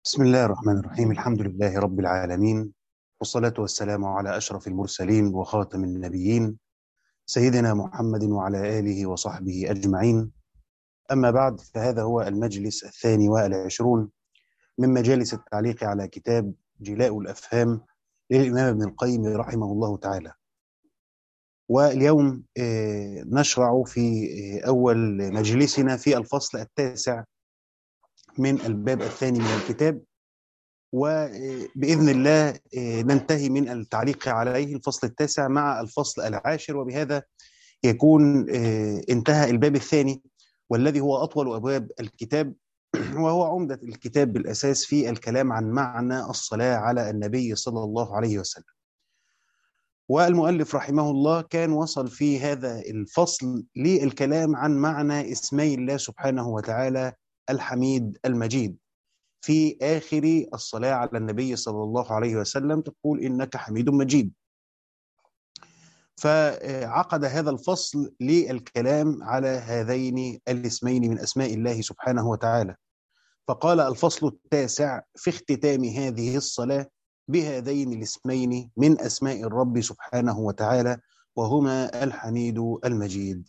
بسم الله الرحمن الرحيم. الحمد لله رب العالمين، والصلاة والسلام على أشرف المرسلين وخاتم النبيين سيدنا محمد وعلى آله وصحبه أجمعين. أما بعد، فهذا هو المجلس 22 من مجالس التعليق على كتاب جلاء الأفهام للإمام ابن القيم رحمه الله تعالى. واليوم نشرع في أول مجلسنا في الفصل التاسع من الباب الثاني من الكتاب، وبإذن الله ننتهي من التعليق عليه الفصل التاسع مع الفصل العاشر، وبهذا يكون انتهى الباب الثاني والذي هو أطول أبواب الكتاب، وهو عمدة الكتاب بالأساس في الكلام عن معنى الصلاة على النبي صلى الله عليه وسلم. والمؤلف رحمه الله كان وصل في هذا الفصل للكلام عن معنى اسمي الله سبحانه وتعالى الحميد المجيد. في آخر الصلاة على النبي صلى الله عليه وسلم تقول إنك حميد مجيد. فعقد هذا الفصل للكلام على هذين الاسمين من أسماء الله سبحانه وتعالى، فقال الفصل التاسع في اختتام هذه الصلاة بهذين الاسمين من أسماء الرب سبحانه وتعالى، وهما الحميد المجيد.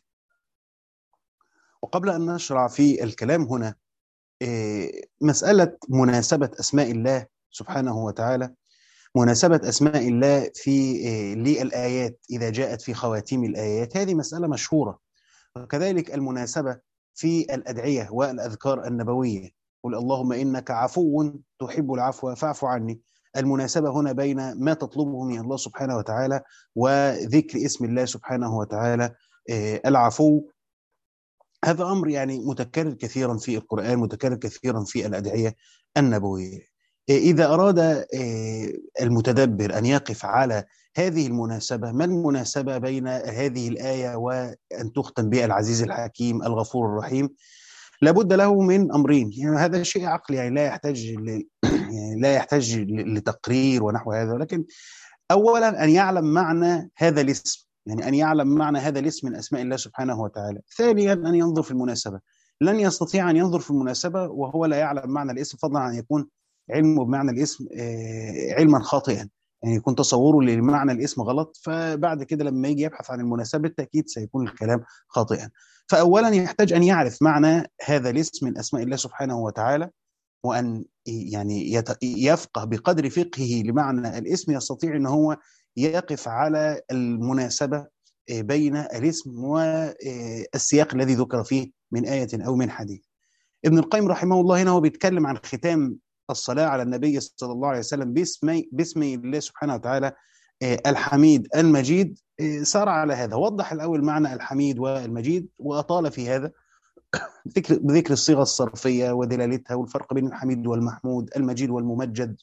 وقبل أن نشرع في الكلام هنا، مسألة مناسبة أسماء الله سبحانه وتعالى، مناسبة أسماء الله في للآيات إذا جاءت في خواتيم الآيات، هذه مسألة مشهورة. وكذلك المناسبة في الأدعية والأذكار النبوية، قل اللهم إنك عفو تحب العفو فاعف عني. المناسبة هنا بين ما تطلبه من الله سبحانه وتعالى وذكر اسم الله سبحانه وتعالى العفو. هذا أمر يعني متكرر كثيرا في القرآن، متكرر كثيرا في الأدعية النبوية. إذا أراد المتدبر أن يقف على هذه المناسبة، ما المناسبة بين هذه الآية وأن تختم بها العزيز الحكيم الغفور الرحيم؟ لابد له من أمرين، يعني هذا شيء عقلي، يعني لا يحتاج يعني لا يحتاج لتقرير ونحو هذا، ولكن أولا أن يعلم معنى هذا الاسم، يعني أن يعلم معنى هذا الاسم من أسماء الله سبحانه وتعالى. ثانيا أن ينظر في المناسبة. لن يستطيع أن ينظر في المناسبة وهو لا يعلم معنى الاسم، فضلا عن يكون علمه بمعنى الاسم علما خاطئا، يعني يكون تصوره لمعنى الاسم غلط، فبعد كده لما يجي يبحث عن المناسبة بالتأكيد سيكون الكلام خاطئا. فأولا يحتاج أن يعرف معنى هذا الاسم من أسماء الله سبحانه وتعالى، وأن يعني يفقه بقدر فقهه لمعنى الاسم يستطيع أن هو يقف على المناسبة بين الاسم والسياق الذي ذكر فيه من آية أو من حديث. ابن القيم رحمه الله هنا هو بيتكلم عن ختام الصلاة على النبي صلى الله عليه وسلم باسم الله سبحانه وتعالى الحميد المجيد. سار على هذا، وضح الأول معنى الحميد والمجيد وأطال في هذا بذكر الصيغة الصرفية ودلالتها والفرق بين الحميد والمحمود، المجيد والممجد.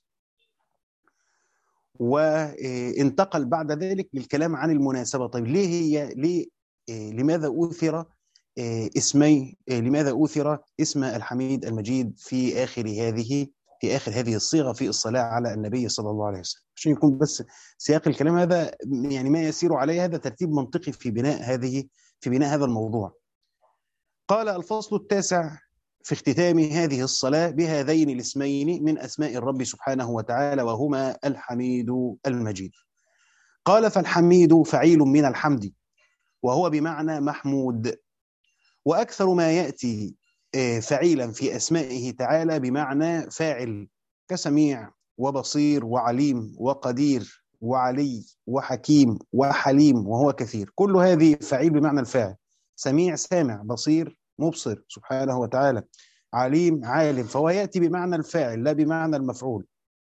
وانتقل بعد ذلك للكلام عن المناسبة. طيب لماذا أوثر لماذا أوثر اسم الحميد المجيد في آخر هذه الصيغة في الصلاة على النبي صلى الله عليه وسلم؟ عشان يكون بس سياق الكلام هذا يعني ما يسير عليه، هذا ترتيب منطقي في بناء هذا الموضوع. قال الفصل التاسع في اختتام هذه الصلاة بهذين الاسمين من أسماء الرب سبحانه وتعالى، وهما الحميد المجيد. قال فالحميد فعيل من الحمد، وهو بمعنى محمود. وأكثر ما يأتي فعيلا في أسمائه تعالى بمعنى فاعل، كسميع وبصير وعليم وقدير وعلي وحكيم وحليم، وهو كثير. كل هذه فعيل بمعنى الفاعل، سميع سامع، بصير مبصر سبحانه وتعالى، عليم عالم، فهو يأتي بمعنى الفاعل لا بمعنى المفعول.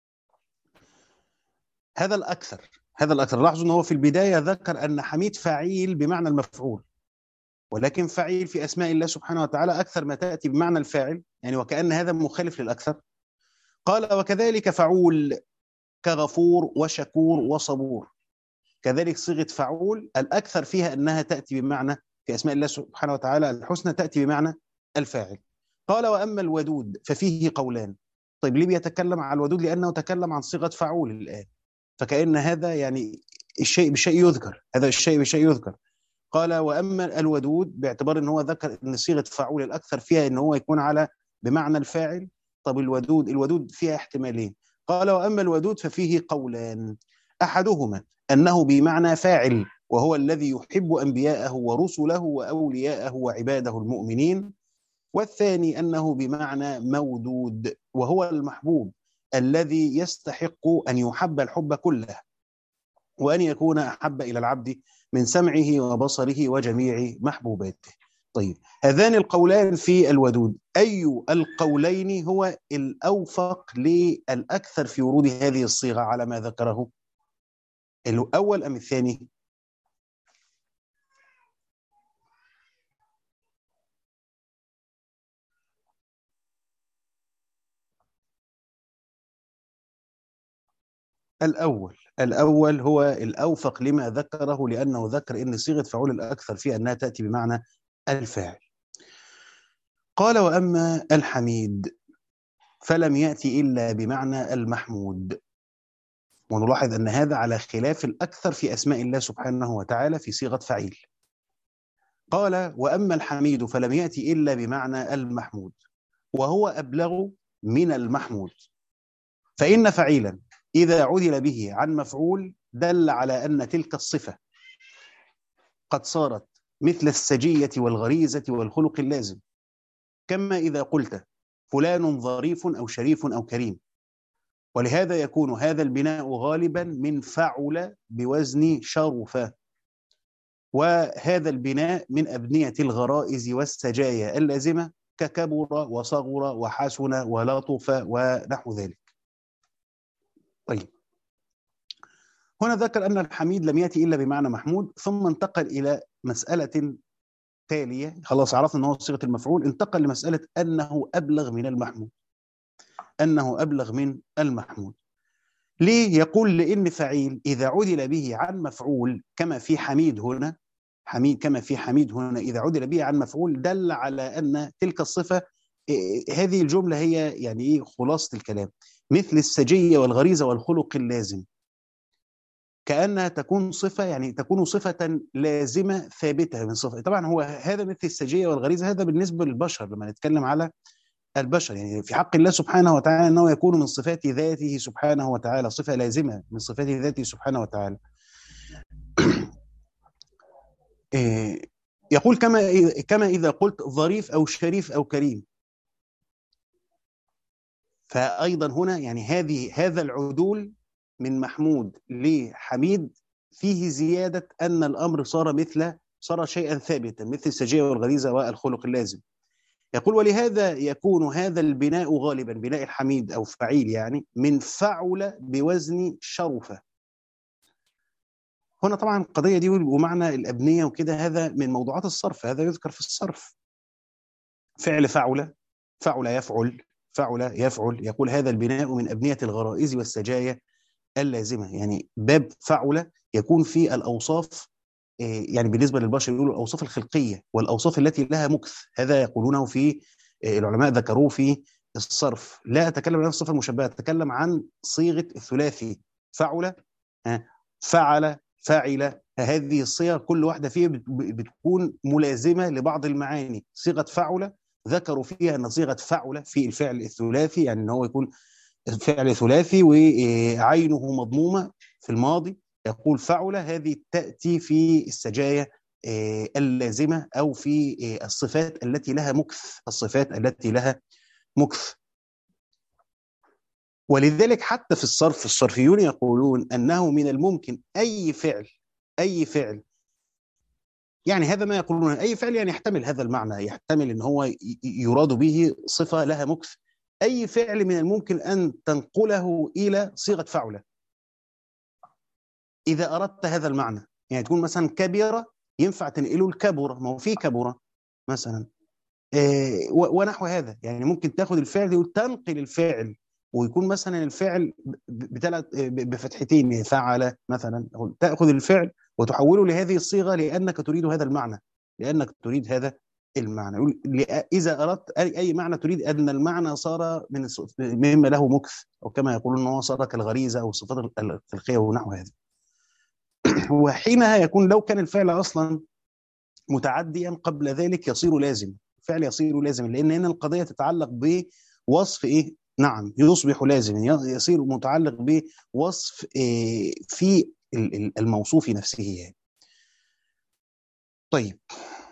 هذا الأكثر لاحظوا أنه في البداية ذكر أن حميد فعيل بمعنى المفعول، ولكن فعيل في أسماء الله سبحانه وتعالى أكثر ما تأتي بمعنى الفاعل، يعني وكأن هذا مخالف للأكثر. قال وكذلك فعول كغفور وشكور وصبور. كذلك صيغة فعول الأكثر فيها أنها تأتي بمعنى في أسماء الله سبحانه وتعالى الحسنى تأتي بمعنى الفاعل. قال وأما الودود ففيه قولان. طيب ليه بيتكلم عن الودود؟ لأنه تكلم عن صيغة فعول الآن، فكأن هذا يعني الشيء بشيء يذكر، هذا الشيء بشيء يذكر. قال وأما الودود باعتبار أن هو ذكر أن صيغة فعول الأكثر فيها أن هو يكون على بمعنى الفاعل، طب الودود فيها احتمالين. قال وأما الودود ففيه قولان، أحدهما أنه بمعنى فاعل، وهو الذي يحب أنبياءه ورسله وأولياءه وعباده المؤمنين. والثاني أنه بمعنى مودود، وهو المحبوب الذي يستحق أن يحب الحب كله، وأن يكون أحب إلى العبد من سمعه وبصره وجميع محبوباته. طيب، هذان القولان في الودود، أي القولين هو الأوفق للأكثر في ورود هذه الصيغة على ما ذكره؟ الأول أم الثاني؟ الأول هو الأوفق لما ذكره، لأنه ذكر أن صيغة فعول الأكثر فيها أنها تأتي بمعنى الفاعل. قال وأما الحميد فلم يأتي إلا بمعنى المحمود. ونلاحظ أن هذا على خلاف الأكثر في أسماء الله سبحانه وتعالى في صيغة فعيل. قال وأما الحميد فلم يأتي إلا بمعنى المحمود، وهو أبلغ من المحمود. فإن فعيلا إذا عدل به عن مفعول دل على أن تلك الصفة قد صارت مثل السجية والغريزة والخلق اللازم، كما إذا قلت فلان ظريف أو شريف أو كريم. ولهذا يكون هذا البناء غالبا من فعل بوزن شرف، وهذا البناء من أبنية الغرائز والسجايا اللازمة ككبر وصغر وحسن ولطف ونحو ذلك. طيب، هنا ذكر أن الحميد لم يأتي إلا بمعنى محمود، ثم انتقل إلى مسألة تالية. خلاص عرفنا أنه صيغة المفعول، انتقل لمسألة أنه أبلغ من المحمود. أنه أبلغ من المحمود ليه؟ يقول لأن فعيل إذا عدل به عن مفعول كما في حميد هنا، كما في حميد هنا إذا عدل به عن مفعول دل على أن تلك الصفة، هذه الجملة هي يعني إيه خلاصة الكلام، مثل السجية والغريزة والخلق اللازم، كأنها تكون صفة، يعني تكون صفة لازمة ثابتة من صفة. طبعا هو هذا مثل السجية والغريزة هذا بالنسبة للبشر، لما نتكلم على البشر، يعني في حق الله سبحانه وتعالى أنه يكون من صفات ذاته سبحانه وتعالى، صفة لازمة من صفات ذاته سبحانه وتعالى. يقول كما إذا قلت ظريف أو شريف أو كريم، فأيضا هنا يعني هذا العدول من محمود لحميد فيه زيادة أن الأمر صار شيئا ثابتا مثل السجية والغريزة والخلق اللازم. يقول ولهذا يكون هذا البناء غالبا، بناء الحميد أو فعيل يعني، من فعل بوزن شرفة. هنا طبعا القضية دي ومعنى الأبنية وكده هذا من موضوعات الصرف، هذا يذكر في الصرف. فعل فعل، فعل يفعل، فعل يفعل، يقول هذا البناء من أبنية الغرائز والسجايا اللازمة. يعني باب فعل يكون في الأوصاف، يعني بالنسبة للبشر يقولوا الأوصاف الخلقية والأوصاف التي لها مكث، هذا يقولونه في العلماء ذكروه في الصرف. لا أتكلم عن الصفة المشبهة، أتكلم عن صيغة الثلاثي، فعل، فعل، فاعل. هذه الصيغ كل واحدة فيها بتكون ملازمة لبعض المعاني. صيغة فعل ذكروا فيها أن صيغة فعل في الفعل الثلاثي، يعني أنه يكون فعل ثلاثي وعينه مضمومة في الماضي، يقول فعل هذه تأتي في السجايا اللازمة أو في الصفات التي لها مكث، الصفات التي لها مكث. ولذلك حتى في الصرف الصرفيون يقولون أنه من الممكن أي فعل يعني هذا ما يقولون أي فعل يعني يحتمل هذا المعنى، يحتمل أن هو يراد به صفة لها مكث. أي فعل من الممكن أن تنقله إلى صيغة فعل إذا أردت هذا المعنى. يعني تكون مثلا كبيرة ينفع تنقله الكبرة، ما هو في كبرة مثلا، ونحو هذا. يعني ممكن تاخذ الفعل وتنقل الفعل، ويكون مثلا الفعل بفتحتين فعل مثلا، تأخذ الفعل وتحوله لهذه الصيغة لأنك تريد هذا المعنى، لأنك تريد هذا المعنى. إذا أردت أي معنى تريد أن المعنى صار مما له مكث، أو كما يقولون أنه صار كالغريزة أو الصفات الخلقية ونحو هذا. وحينها يكون لو كان الفعل أصلا متعديا قبل ذلك يصير لازم، الفعل يصير لازم، لأن هنا القضية تتعلق وصف إيه؟ نعم، يصبح لازما، يصير متعلق بوصف في الموصوف نفسه يعني. طيب،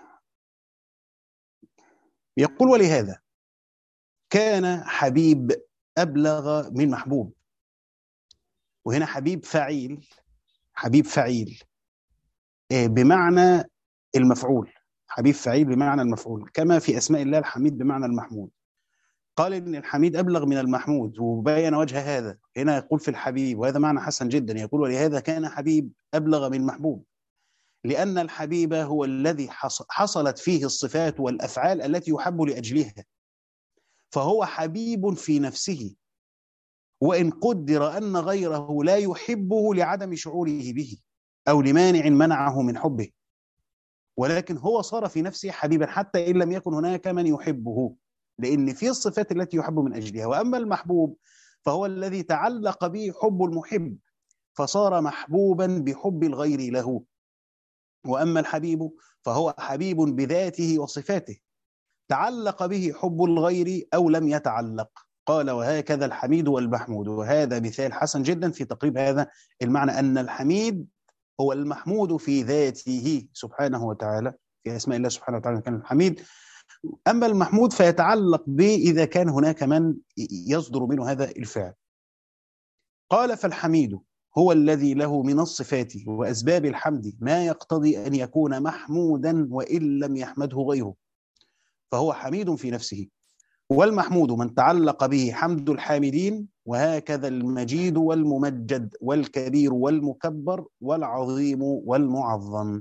يقول ولهذا كان حبيب أبلغ من محبوب. وهنا حبيب فعيل، حبيب فعيل بمعنى المفعول، حبيب فعيل بمعنى المفعول، كما في أسماء الله الحميد بمعنى المحمود. قال إن الحميد أبلغ من المحمود، وبين وجه هذا هنا يقول في الحبيب، وهذا معنى حسن جدا. يقول ولهذا كان حبيب أبلغ من محبوب، لأن الحبيب هو الذي حصلت فيه الصفات والأفعال التي يحب لأجلها، فهو حبيب في نفسه، وإن قدر أن غيره لا يحبه لعدم شعوره به أو لمانع منعه من حبه، ولكن هو صار في نفسه حبيبا حتى إن لم يكن هناك من يحبه، لأن في الصفات التي يحب من أجلها. وأما المحبوب فهو الذي تعلق به حب المحب، فصار محبوبا بحب الغير له. وأما الحبيب فهو حبيب بذاته وصفاته، تعلق به حب الغير أو لم يتعلق. قال وهكذا الحميد والمحمود. وهذا مثال حسن جدا في تقريب هذا المعنى، أن الحميد هو المحمود في ذاته سبحانه وتعالى، في أسماء الله سبحانه وتعالى كان الحميد. أما المحمود فيتعلق به إذا كان هناك من يصدر منه هذا الفعل. قال فالحميد هو الذي له من الصفات وأسباب الحمد ما يقتضي أن يكون محمودا وإن لم يحمده غيره، فهو حميد في نفسه. والمحمود من تعلق به حمد الحامدين، وهكذا المجيد والممجد والكبير والمكبر والعظيم والمعظم.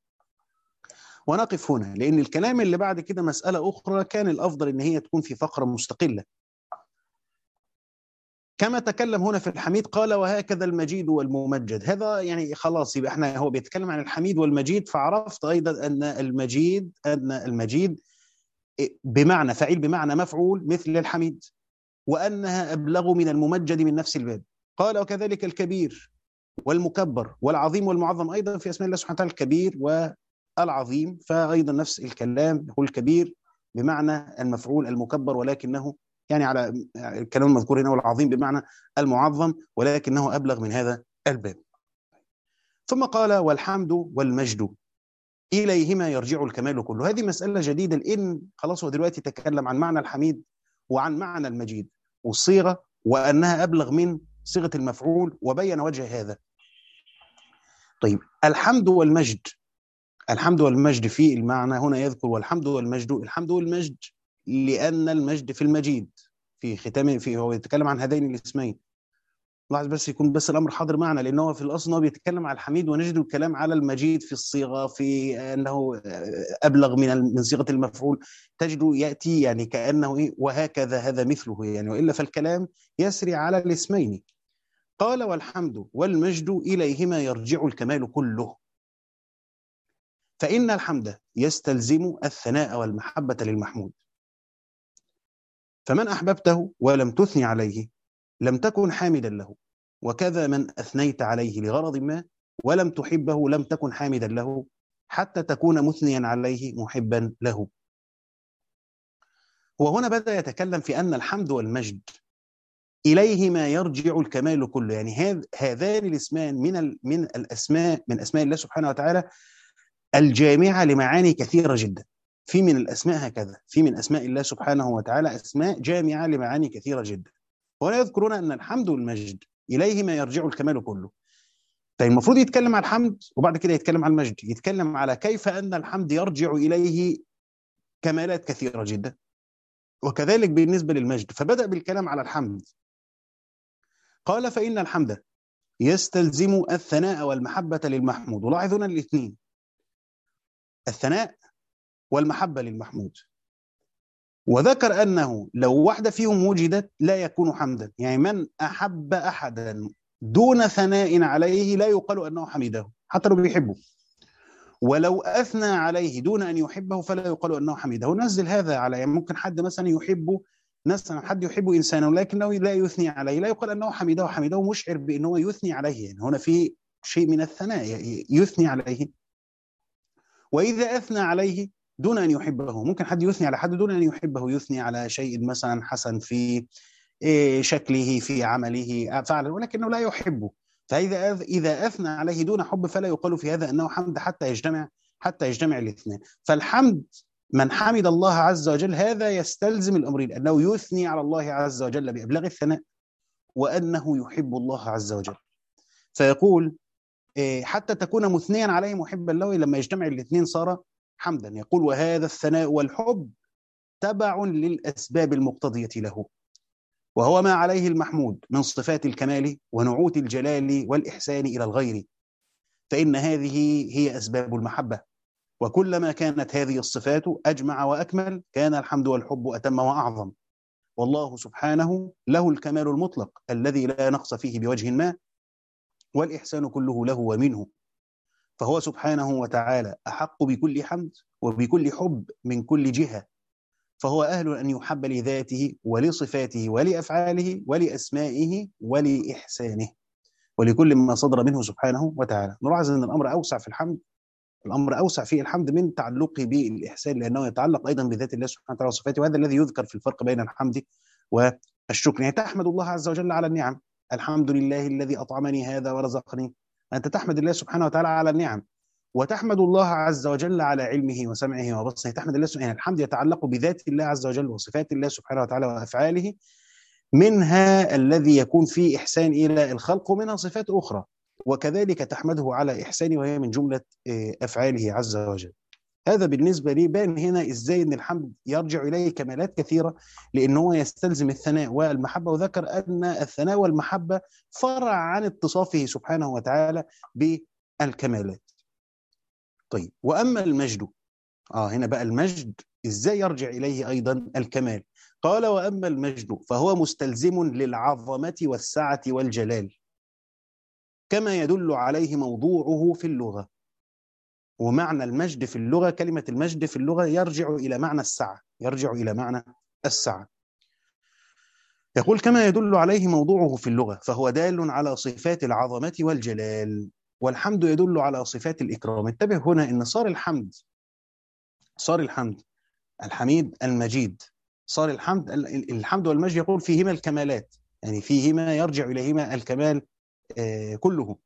ونقف هنا، لأن الكلام اللي بعد كده مسألة أخرى كان الأفضل إن هي تكون في فقرة مستقلة. كما تكلم هنا في الحميد قال وهكذا المجيد والممجد، هذا يعني خلاص يبقى احنا هو بيتكلم عن الحميد والمجيد، فعرفت أيضا أن المجيد بمعنى فعيل بمعنى مفعول مثل الحميد، وأنها أبلغ من الممجد من نفس الباب. قال وكذلك الكبير والمكبر والعظيم والمعظم، أيضا في أسماء الله سبحانه وتعالى الكبير والعظيم، فأيضا نفس الكلام، هو الكبير بمعنى المفعول المكبر، ولكنه يعني على الكلام المذكور هنا، والعظيم بمعنى المعظم، ولكنه أبلغ من هذا الباب. ثم قال والحمد والمجد إليهما يرجع الكمال كله. هذه مسألة جديدة، لأن خلاص هو دلوقتي تكلم عن معنى الحميد وعن معنى المجيد والصيغة، وأنها أبلغ من صيغة المفعول، وبين وجه هذا. طيب، الحمد والمجد، الحمد والمجد في المعنى هنا يذكر والحمد والمجد، الحمد والمجد لأن المجد في المجيد في ختامه، في هو يتكلم عن هذين الاسمين. لاحظ بس يكون بس الامر حاضر معنا، لانه في الاصل هو بيتكلم على الحميد، ونجد الكلام على المجيد في الصيغه، في انه ابلغ من صيغه المفعول، تجد ياتي يعني كانه ايه وهكذا هذا مثله يعني، والا فالكلام يسري على الاسمين. قال والحمد والمجد اليهما يرجع الكمال كله، فان الحمد يستلزم الثناء والمحبه للمحمود، فمن احببته ولم تثني عليه لم تكن حامدا له، وكذا من أثنيت عليه لغرض ما ولم تحبه لم تكن حامدا له، حتى تكون مثنيا عليه محبا له. وهنا بدأ يتكلم في أن الحمد والمجد إليهما يرجع الكمال كله، يعني هذان الاسمان من الأسماء، من أسماء الله سبحانه وتعالى الجامعة لمعاني كثيرة جدا. في من الأسماء هكذا، في من أسماء الله سبحانه وتعالى أسماء جامعة لمعاني كثيرة جدا. ولا يذكرون أن الحمد والمجد إليهما يرجع الكمال كله. فالمفروض يتكلم على الحمد وبعد كده يتكلم على المجد، يتكلم على كيف أن الحمد يرجع إليه كمالات كثيرة جدا، وكذلك بالنسبة للمجد. فبدأ بالكلام على الحمد، قال فإن الحمد يستلزم الثناء والمحبة للمحمود. ولاحظ هنا الاثنين، الثناء والمحبة للمحمود، وذكر أنه لو واحدة فيهم وجدت لا يكون حمدا، يعني من أحب أحدا دون ثناء عليه لا يقال أنه حمده حتى لو بيحبه، ولو أثنى عليه دون أن يحبه فلا يقال أنه حمده. نزل هذا على، يعني ممكن حد مثلا يحبه، مثلا حد يحب إنسانا ولكنه لا يثني عليه، لا يقال أنه حمده، حمده مشعر بأنه يثني عليه، يعني هنا في شيء من الثناء يثني عليه. وإذا أثنى عليه دون أن يحبه. ممكن حد يثني على حد دون أن يحبه، يثني على شيء مثلا حسن في شكله، في عمله، فعلا، ولكنه لا يحبه. فإذا أثنى عليه دون حب فلا يقال في هذا أنه حمد، حتى يجتمع الاثنان. فالحمد، من حمد الله عز وجل هذا يستلزم الأمرين: أنه يثني على الله عز وجل بأبلغ الثناء، وأنه يحب الله عز وجل. فيقول حتى تكون مثنيا عليه محبا له، لما يجتمع الاثنين صار حمدا. يقول: وهذا الثناء والحب تبع للأسباب المقتضية له، وهو ما عليه المحمود من صفات الكمال ونعوت الجلال والإحسان إلى الغير، فإن هذه هي أسباب المحبة. وكلما كانت هذه الصفات أجمع وأكمل كان الحمد والحب أتم وأعظم. والله سبحانه له الكمال المطلق الذي لا نقص فيه بوجه ما، والإحسان كله له ومنه، فهو سبحانه وتعالى أحق بكل حمد وبكل حب من كل جهة. فهو أهل أن يحب لذاته ولصفاته ولأفعاله ولأسمائه ولإحسانه ولكل ما صدر منه سبحانه وتعالى. نلاحظ أن الأمر أوسع في الحمد، الأمر أوسع في الحمد من تعلقه بالإحسان، لأنه يتعلق أيضا بذات الله سبحانه وتعالى وصفاته، وهذا الذي يذكر في الفرق بين الحمد والشكر. يعني تحمد الله عز وجل على النعم: الحمد لله الذي أطعمني هذا ورزقني. أنت تحمد الله سبحانه وتعالى على النعم، وتحمد الله عز وجل على علمه وسمعه وبصره. تحمد الله سبحانه، يعني الحمد يتعلق بذات الله عز وجل وصفات الله سبحانه وتعالى وأفعاله، منها الذي يكون فيه إحسان إلى الخلق، ومنها صفات أخرى. وكذلك تحمده على إحسانه، وهي من جملة أفعاله عز وجل. هذا بالنسبة لي بان هنا إزاي أن الحمد يرجع إليه كمالات كثيرة، لأنه يستلزم الثناء والمحبة. وذكر أن الثناء والمحبة فرع عن اتصافه سبحانه وتعالى بالكمالات. طيب، وأما المجد، هنا بقى المجد إزاي يرجع إليه أيضا الكمال؟ قال: وأما المجد فهو مستلزم للعظمة والسعة والجلال، كما يدل عليه موضوعه في اللغة. ومعنى المجد في اللغة، كلمة المجد في اللغة يرجع إلى معنى السعة، يرجع إلى معنى السعة. يقول: كما يدل عليه موضوعه في اللغة، فهو دال على صفات العظمة والجلال. والحمد يدل على صفات الإكرام. انتبه هنا أن صار الحمد الحميد المجيد، صار الحمد والمجد يقول فيهما الكمالات، يعني فيهما يرجع إليهما الكمال كله.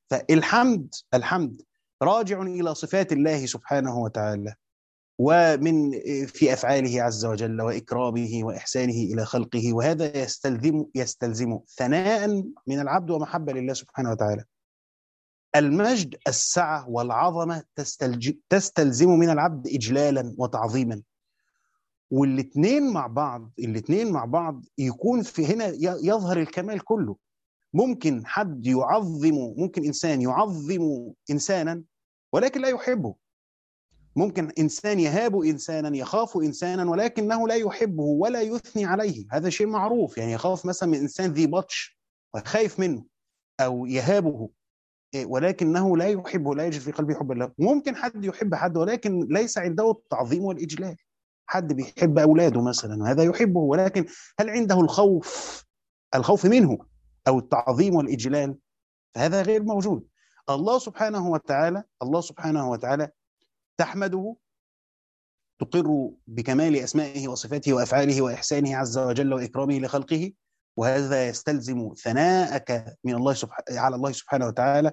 الحمد راجع إلى صفات الله سبحانه وتعالى، ومن في أفعاله عز وجل وإكرامه وإحسانه إلى خلقه، وهذا يستلزم ثناء من العبد ومحبة لله سبحانه وتعالى. المجد السعة والعظمة تستلزم من العبد إجلالا وتعظيما، والاثنين مع بعض يكون في هنا يظهر الكمال كله. ممكن إنسان يعظم إنسانا ولكن لا يحبه. ممكن إنسان يهاب إنسانا، يخاف إنسانا ولكنه لا يحبه ولا يثني عليه. هذا شيء معروف، يعني يخاف مثلا من إنسان ذي بطش وخايف منه، أو يهابه ولكنه لا يحبه، لا يجد في قلبه حب الله. ممكن حد يحب حد ولكن ليس عنده التعظيم والإجلال. حد بيحب أولاده مثلا وهذا يحبه، ولكن هل عنده الخوف منه أو التعظيم والإجلال؟ فهذا غير موجود. الله سبحانه وتعالى تحمده، تقر بكمال أسمائه وصفاته وأفعاله وإحسانه عز وجل وإكرامه لخلقه، وهذا يستلزم ثناءك على الله سبحانه وتعالى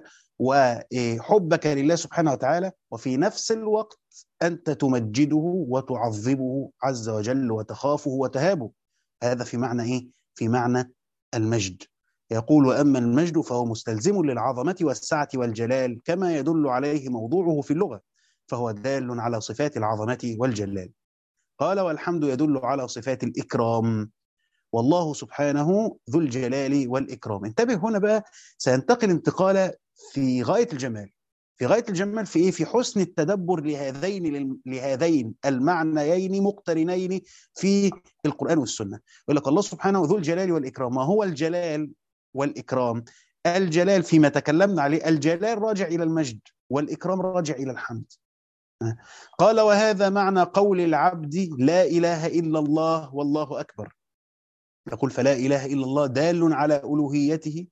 وحبك لله سبحانه وتعالى، وفي نفس الوقت أنت تمجده وتعظمه عز وجل وتخافه وتهابه. هذا في معنى إيه؟ في معنى المجد. يقول: وأما المجد فهو مستلزم للعظمة والسعة والجلال، كما يدل عليه موضوعه في اللغة، فهو دال على صفات العظمة والجلال. قال: والحمد يدل على صفات الإكرام، والله سبحانه ذو الجلال والإكرام. انتبه هنا بقى، سينتقل انتقالة في غاية الجمال، في إيه؟ في حسن التدبر لهذين المعنيين مقترنين في القرآن والسنة. يقول لك الله سبحانه ذو الجلال والإكرام. ما هو الجلال والإكرام؟ الجلال فيما تكلمنا عليه، الجلال راجع إلى المجد، والإكرام راجع إلى الحمد. قال: وهذا معنى قول العبد لا إله إلا الله والله أكبر. يقول: فلا إله إلا الله دال على ألوهيته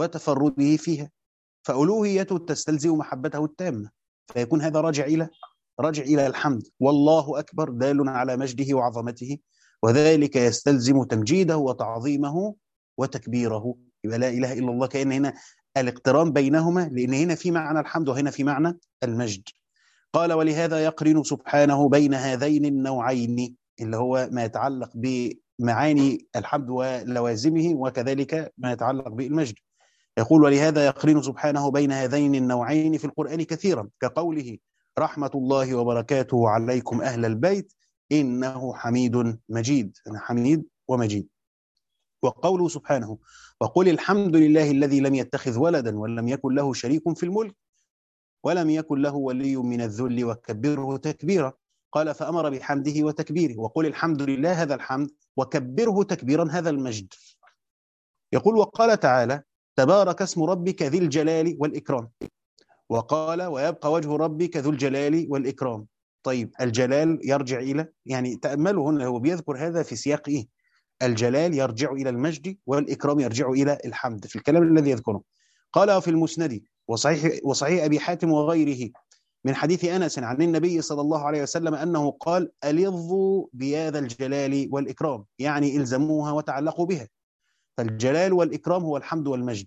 وتفرده فيها، فألوهيته تستلزم محبته التامة، فيكون هذا راجع إلى راجع إلى الحمد. والله أكبر دال على مجده وعظمته، وذلك يستلزم تمجيده وتعظيمه وتكبيره. يبقى لا إله إلا الله كأن هنا الاقتران بينهما، لأن هنا في معنى الحمد وهنا في معنى المجد. قال ولهذا يقرن سبحانه بين هذين النوعين، اللي هو ما يتعلق بمعاني الحمد ولوازمه، وكذلك ما يتعلق بالمجد. يقول ولهذا يقرن سبحانه بين هذين النوعين في القرآن كثيرا، كقوله رحمة الله وبركاته عليكم أهل البيت إنه حميد مجيد، حميد ومجيد. وقوله سبحانه وقل الحمد لله الذي لم يتخذ ولدا ولم يكن له شريك في الملك ولم يكن له ولي من الذل وكبره تكبيرا. قال فأمر بحمده وتكبيره. وقل الحمد لله هذا الحمد، وكبره تكبيرا هذا المجد. يقول وقال تعالى تبارك اسم ربك ذي الجلال والإكرام. وقال ويبقى وجه ربك ذو الجلال والإكرام. طيب الجلال يرجع إلى، يعني تأملوا هنا هو بيذكر هذا في سياق إيه؟ الجلال يرجع إلى المجد، والإكرام يرجع إلى الحمد في الكلام الذي يذكره. قال في المسند وصحيح أبي حاتم وغيره من حديث أنس عن النبي صلى الله عليه وسلم أنه قال ألظوا بهذا الجلال والإكرام، يعني إلزموها وتعلقوا بها. فالجلال والإكرام هو الحمد والمجد.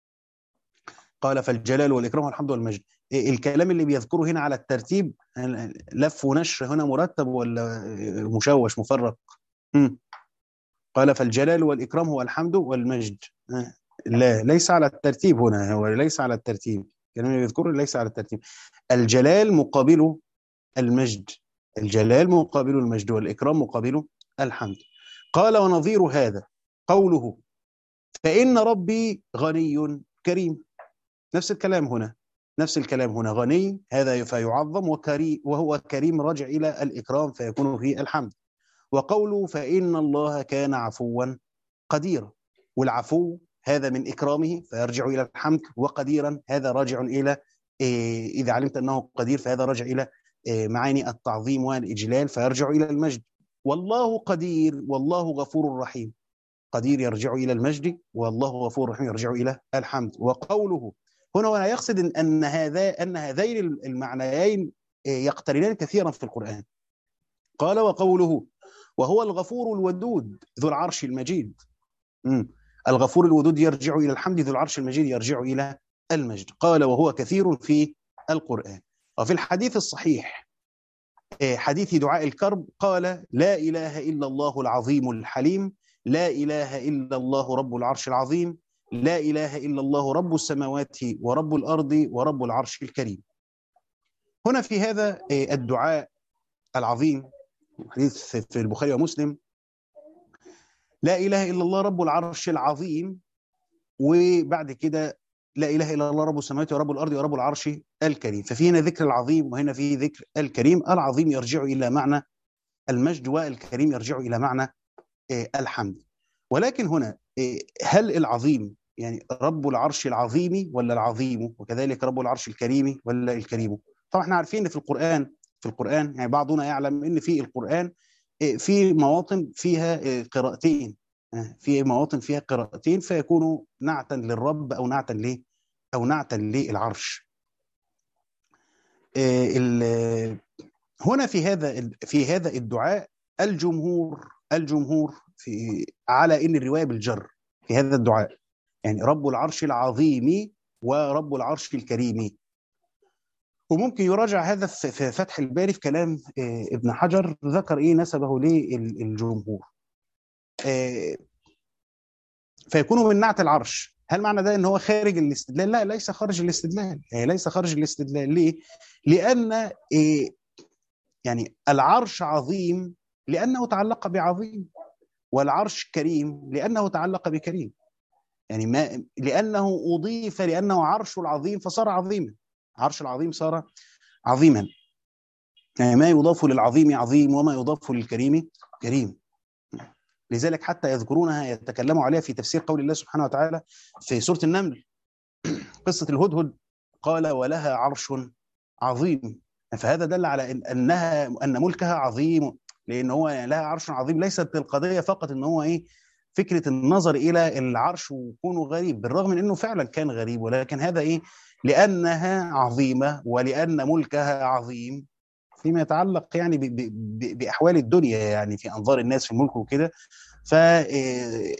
قال فالجلال والإكرام والحمد والمجد. الكلام اللي بيذكره هنا على الترتيب لف ونشر هنا مرتب ولا مشوش مفرق؟ قال فالجلال والإكرام هو الحمد والمجد. لا، ليس على الترتيب هنا، هو ليس على الترتيب، الكلام اللي بيذكره ليس على الترتيب. الجلال مقابل المجد، الجلال مقابل المجد، والإكرام مقابل الحمد. قال ونظير هذا قوله فإن ربي غني كريم. نفس الكلام هنا، نفس الكلام هنا، غني هذا فيعظم، وكريم وهو كريم رجع إلى الإكرام فيكون فيه الحمد. وقوله فإن الله كان عفوا قديرا، والعفو هذا من إكرامه فيرجع إلى الحمد، وقديرا هذا راجع إلى إذا علمت أنه قدير فهذا راجع إلى معاني التعظيم والإجلال فيرجع إلى المجد. والله قدير والله غفور رحيم، قدير يرجع إلى المجد، والله غفور رحيم يرجع إلى الحمد. وقوله هنا يقصد أن هذين المعنيين يقترنان كثيرا في القرآن. قال وقوله وهو الغفور الودود ذو العرش المجيد. الغفور الودود يرجع إلى الحمد، ذو العرش المجيد يرجع إلى المجد. قال وهو كثير في القرآن. وفي الحديث الصحيح حديث دعاء الكرب قال لا إله إلا الله العظيم الحليم، لا إله إلا الله رب العرش العظيم، لا إله إلا الله رب السماوات ورب الأرض ورب العرش الكريم. هنا في هذا الدعاء العظيم، حديث في البخاري ومسلم، لا إله إلا الله رب العرش العظيم، وبعد كده لا إله إلا الله رب السماوات ورب الأرض ورب العرش الكريم. ففي هنا ذكر العظيم وهنا في ذكر الكريم. العظيم يرجع إلى معنى المجد، والكريم يرجع إلى معنى الحمد. ولكن هنا هل العظيم يعني رب العرش العظيم ولا العظيم، وكذلك رب العرش الكريم ولا الكريم؟ طبعا احنا عارفين ان في القرآن يعني بعضنا يعلم ان في القرآن في مواطن فيها قراءتين، في مواطن فيها قراءتين فيكون نعتا للرب او نعتا للعرش. هنا في هذا الدعاء الجمهور على ان الروايه بالجر في هذا الدعاء، يعني رب العرش العظيم ورب العرش الكريم. وممكن يراجع هذا في فتح الباري في كلام ابن حجر، ذكر نسبه للجمهور. فيكون من نعت العرش. هل معنى ده ان هو خارج الاستدلال؟ لا، ليس خارج الاستدلال. ليس خارج الاستدلال. ليه؟ لان يعني العرش عظيم لانه تعلق بعظيم، والعرش كريم لانه تعلق بكريم. يعني ما لانه اضيف لانه عرش العظيم فصار عظيما، عرش العظيم صار عظيما. يعني ما يضاف للعظيم عظيم وما يضاف للكريم كريم. لذلك حتى يذكرونها يتكلموا عليها في تفسير قول الله سبحانه وتعالى في سورة النمل، قصة الهدهد، قال ولها عرش عظيم. فهذا دل على أن ملكها عظيم، لأن هو لها عرش عظيم. ليست القضية فقط أن هو فكرة النظر إلى العرش وكونه غريب، بالرغم من أنه فعلا كان غريب، ولكن هذا لأنها عظيمة ولأن ملكها عظيم فيما يتعلق يعني بأحوال الدنيا، يعني في أنظار الناس في الملك وكده. فهذا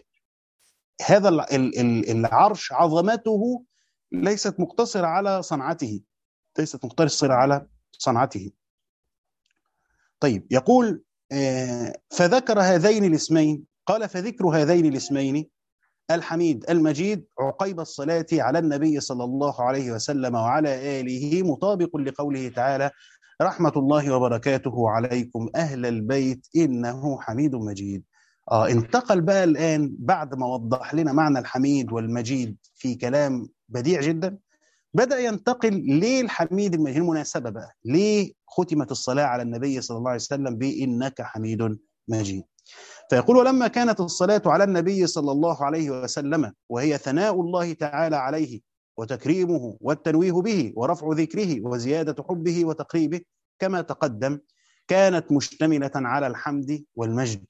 العرش عظمته ليست مقتصرة على صنعته، ليست مقتصرة على صنعته. طيب، يقول فذكر هذين الاسمين، قال فذكر هذين الاسمين الحميد المجيد عقيب الصلاة على النبي صلى الله عليه وسلم وعلى آله مطابق لقوله تعالى: رحمة الله وبركاته عليكم أهل البيت إنه حميد مجيد. انتقل بقى الآن بعد ما وضح لنا معنى الحميد والمجيد في كلام بديع جدا، بدأ ينتقل للحميد المجيد. المناسبة بقى ليه ختمت الصلاة على النبي صلى الله عليه وسلم بإنك حميد مجيد؟ فيقول: ولما كانت الصلاة على النبي صلى الله عليه وسلم وهي ثناء الله تعالى عليه وتكريمه والتنويه به ورفع ذكره وزيادة حبه وتقريبه كما تقدم، كانت مشتملة على الحمد والمجد.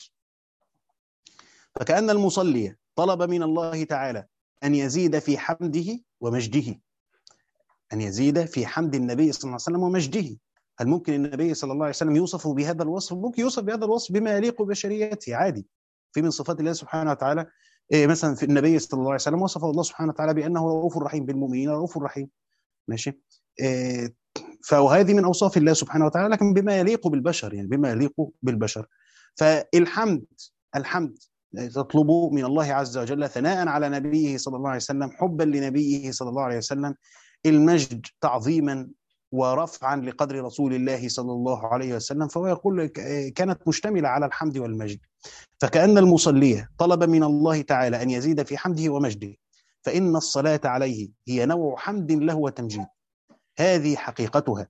فكأن المصلي طلب من الله تعالى أن يزيد في حمده ومجده، أن يزيد في حمد النبي صلى الله عليه وسلم ومجده. هل ممكن النبي صلى الله عليه وسلم يوصف بهذا الوصف؟ ممكن يوصف بهذا الوصف بما يليق ببشريته عادي. في من صفات الله سبحانه وتعالى مثلا في النبي صلى الله عليه وسلم وصفه الله سبحانه وتعالى بأنه رؤوف رحيم بالمؤمنين، رؤوف رحيم، ماشي. فهذه من أوصاف الله سبحانه وتعالى، لكن بما يليق بالبشر، يعني بما يليق بالبشر. فالحمد، الحمد تطلب من الله عز وجل ثناء على نبيه صلى الله عليه وسلم، حبا لنبيه صلى الله عليه وسلم. المجد تعظيما ورفعا لقدر رسول الله صلى الله عليه وسلم. فهو يقول كانت مشتملة على الحمد والمجد. فكأن المصلي طلب من الله تعالى أن يزيد في حمده ومجده، فإن الصلاة عليه هي نوع حمد له وتمجيد، هذه حقيقتها.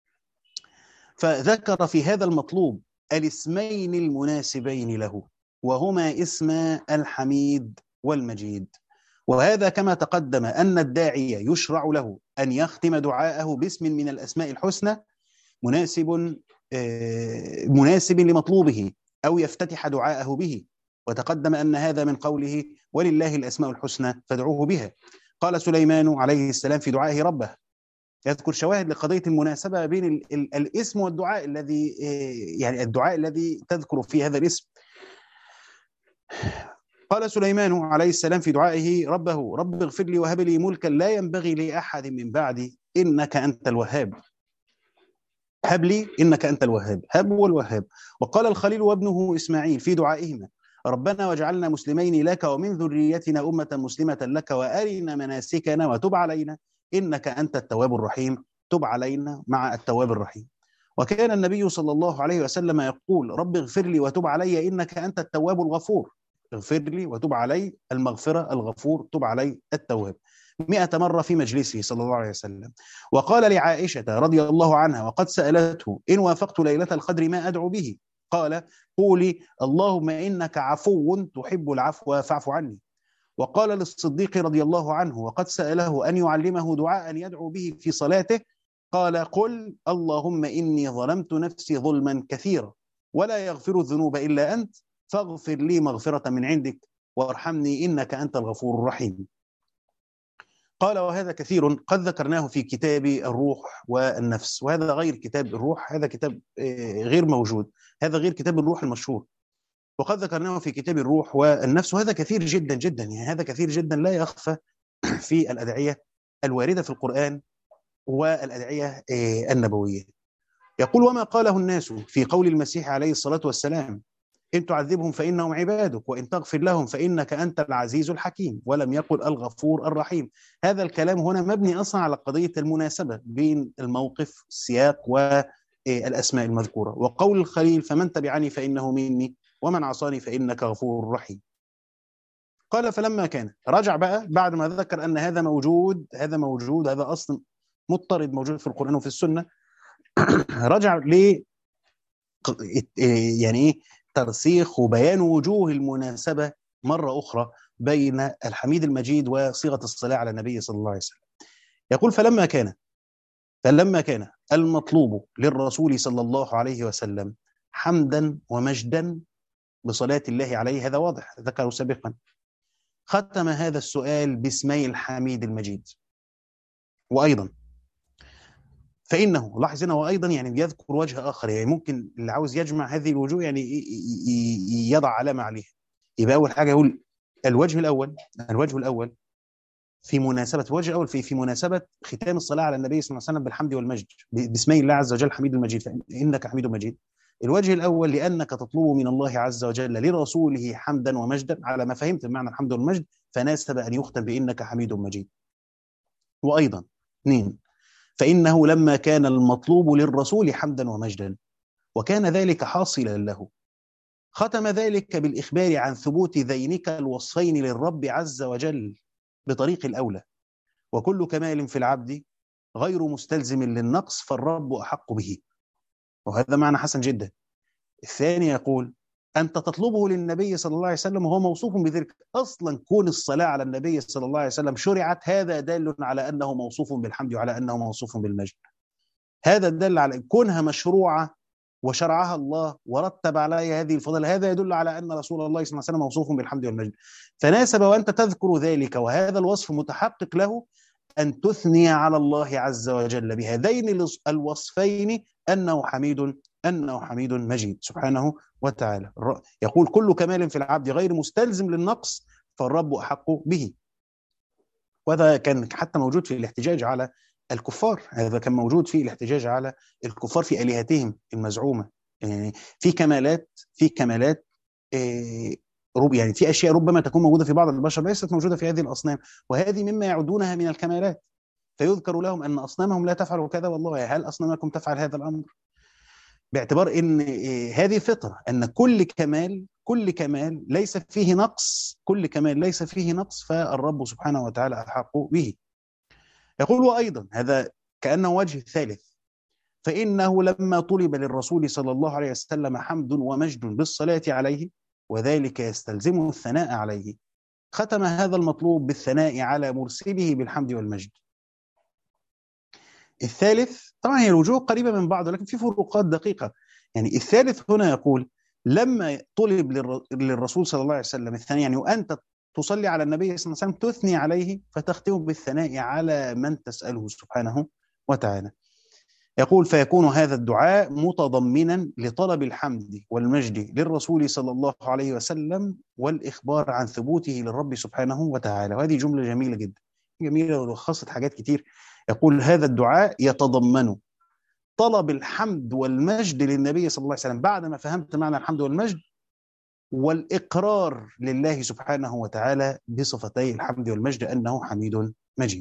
فذكر في هذا المطلوب الاسمين المناسبين له، وهما اسم الحميد والمجيد. وهذا كما تقدم أن الداعي يشرع له أن يختم دعاءه باسم من الأسماء الحسنى مناسب لمطلوبه، أو يفتتح دعاءه به. وتقدم أن هذا من قوله: ولله الأسماء الحسنى فادعوه بها. قال سليمان عليه السلام في دعائه ربه، يذكر شواهد لقضية المناسبة بين الاسم والدعاء الذي يعني الدعاء الذي تذكر في هذا الاسم. قال سليمان عليه السلام في دعائه ربه: رب اغفر لي وهب لي ملكا لا ينبغي لأحد من بعدي إنك أنت الوهاب. هب لي إنك أنت الوهاب، هب والوهاب. وقال الخليل وابنه إسماعيل في دعائهما: ربنا واجعلنا مسلمين لك ومن ذريتنا أمة مسلمة لك وأرنا مناسكنا وتب علينا إنك أنت التواب الرحيم. تب علينا مع التواب الرحيم. وكان النبي صلى الله عليه وسلم يقول: رب اغفر لي وتب علي إنك أنت التواب الغفور. اغفر لي وتب علي، المغفرة، الغفور، تب علي، التواب، 100 مرة في مجلسه صلى الله عليه وسلم. وقال لعائشة رضي الله عنها وقد سألته: إن وافقت ليلة القدر ما أدعو به؟ قال: قولي اللهم إنك عفو تحب العفو فاعف عني. وقال للصديق رضي الله عنه وقد سأله أن يعلمه دعاء يدعو به في صلاته، قال: قل اللهم إني ظلمت نفسي ظلما كثيرا ولا يغفر الذنوب إلا أنت فاغفر لي مغفرة من عندك وارحمني إنك أنت الغفور الرحيم. قال: وهذا كثير قد ذكرناه في كتاب الروح والنفس. وهذا غير كتاب الروح، هذا كتاب غير موجود، هذا غير كتاب الروح المشهور. وقد ذكرناه في كتاب الروح والنفس، وهذا كثير جدا جدا، يعني هذا كثير جدا لا يخفى في الأدعية الواردة في القرآن والأدعية النبوية. يقول: وما قاله الناس في قول المسيح عليه الصلاة والسلام: إن تعذبهم فإنهم عبادك وإن تغفر لهم فإنك أنت العزيز الحكيم، ولم يقل الغفور الرحيم. هذا الكلام هنا مبني أصلا على قضية المناسبة بين الموقف، السياق، والأسماء المذكورة. وقول الخليل: فمن تبعني فإنه مني ومن عصاني فإنك غفور رحيم. قال: فلما كان، رجع بقى بعد ما ذكر أن هذا موجود، هذا موجود، هذا أصل مضطرد موجود في القرآن وفي السنة، رجع ل يعني إيه ترسيخ وبيان وجوه المناسبة مرة أخرى بين الحميد المجيد وصيغة الصلاة على النبي صلى الله عليه وسلم. يقول: فلما كان المطلوب للرسول صلى الله عليه وسلم حمدا ومجدا بصلاة الله عليه، هذا واضح ذكره سابقا، ختم هذا السؤال باسمي الحميد المجيد. وأيضا فإنه لاحظ هنا وأيضا يعني بيذكر وجه آخر، يعني ممكن اللي عاوز يجمع هذه الوجوه يعني يضع علامة عليها. يبقى أول حاجة يقول الوجه الأول، الوجه الأول في مناسبة، الوجه الأول في مناسبة ختام الصلاة على النبي صلى الله عليه وسلم بالحمد والمجد باسمي الله عز وجل حميد مجيد فإنك حميد مجيد. الوجه الأول لأنك تطلب من الله عز وجل لرسوله حمدا ومجدا على ما فهمت معنى الحمد والمجد، فناسب أن يختم بإنك حميد مجيد. وأيضا اثنين، فإنه لما كان المطلوب للرسول حمدا ومجدا وكان ذلك حاصلا له، ختم ذلك بالإخبار عن ثبوت ذينك الوصفين للرب عز وجل بطريق الأولى، وكل كمال في العبد غير مستلزم للنقص فالرب أحق به. وهذا معنى حسن جدا. الثاني يقول أنت تطلبه للنبي صلى الله عليه وسلم وهو موصوف بذلك. أصلا كون الصلاة على النبي صلى الله عليه وسلم شرعت، هذا دال على أنه موصوف بالحمد وعلى أنه موصوف بالمجد. هذا دل على كونها مشروعة وشرعها الله ورتب عليها هذه الفضل، هذا يدل على أن رسول الله صلى الله عليه وسلم موصوف بالحمد والمجد. فناسب وأنت تذكر ذلك وهذا الوصف متحقق له أن تثني على الله عز وجل بهذين الوصفين أنه حميد مجيد سبحانه وتعالى. يقول كل كمال في العبد غير مستلزم للنقص فالرب أحق به. وهذا كان حتى موجود في الاحتجاج على الكفار، هذا كان موجود في الاحتجاج على الكفار في آلهتهم المزعومة. يعني في كمالات يعني في أشياء ربما تكون موجودة في بعض البشر ليست موجودة في هذه الأصنام، وهذه مما يعدونها من الكمالات. فيذكر لهم أن أصنامهم لا تفعل كذا، والله هل أصنامكم تفعل هذا الأمر؟ باعتبار أن هذه فطرة، أن كل كمال ليس فيه نقص، كل كمال ليس فيه نقص فالرب سبحانه وتعالى أحق به. يقول وأيضا هذا كأنه وجه ثالث، فإنه لما طلب للرسول صلى الله عليه وسلم حمد ومجد بالصلاة عليه وذلك يستلزم الثناء عليه، ختم هذا المطلوب بالثناء على مرسله بالحمد والمجد. الثالث طبعا هي الوجوه قريبة من بعض لكن في فروقات دقيقة. يعني الثالث هنا يقول لما طلب للرسول صلى الله عليه وسلم الثناء، يعني وأنت تصلي على النبي صلى الله عليه وسلم تثني عليه فتختم بالثناء على من تسأله سبحانه وتعالى. يقول فيكون هذا الدعاء متضمنا لطلب الحمد والمجد للرسول صلى الله عليه وسلم والإخبار عن ثبوته للرب سبحانه وتعالى. وهذه جملة جميلة جدا، جميلة ولخصت حاجات كتير. يقول هذا الدعاء يتضمن طلب الحمد والمجد للنبي صلى الله عليه وسلم بعد ما فهمت معنى الحمد والمجد، والإقرار لله سبحانه وتعالى بصفتي الحمد والمجد أنه حميد مجيد.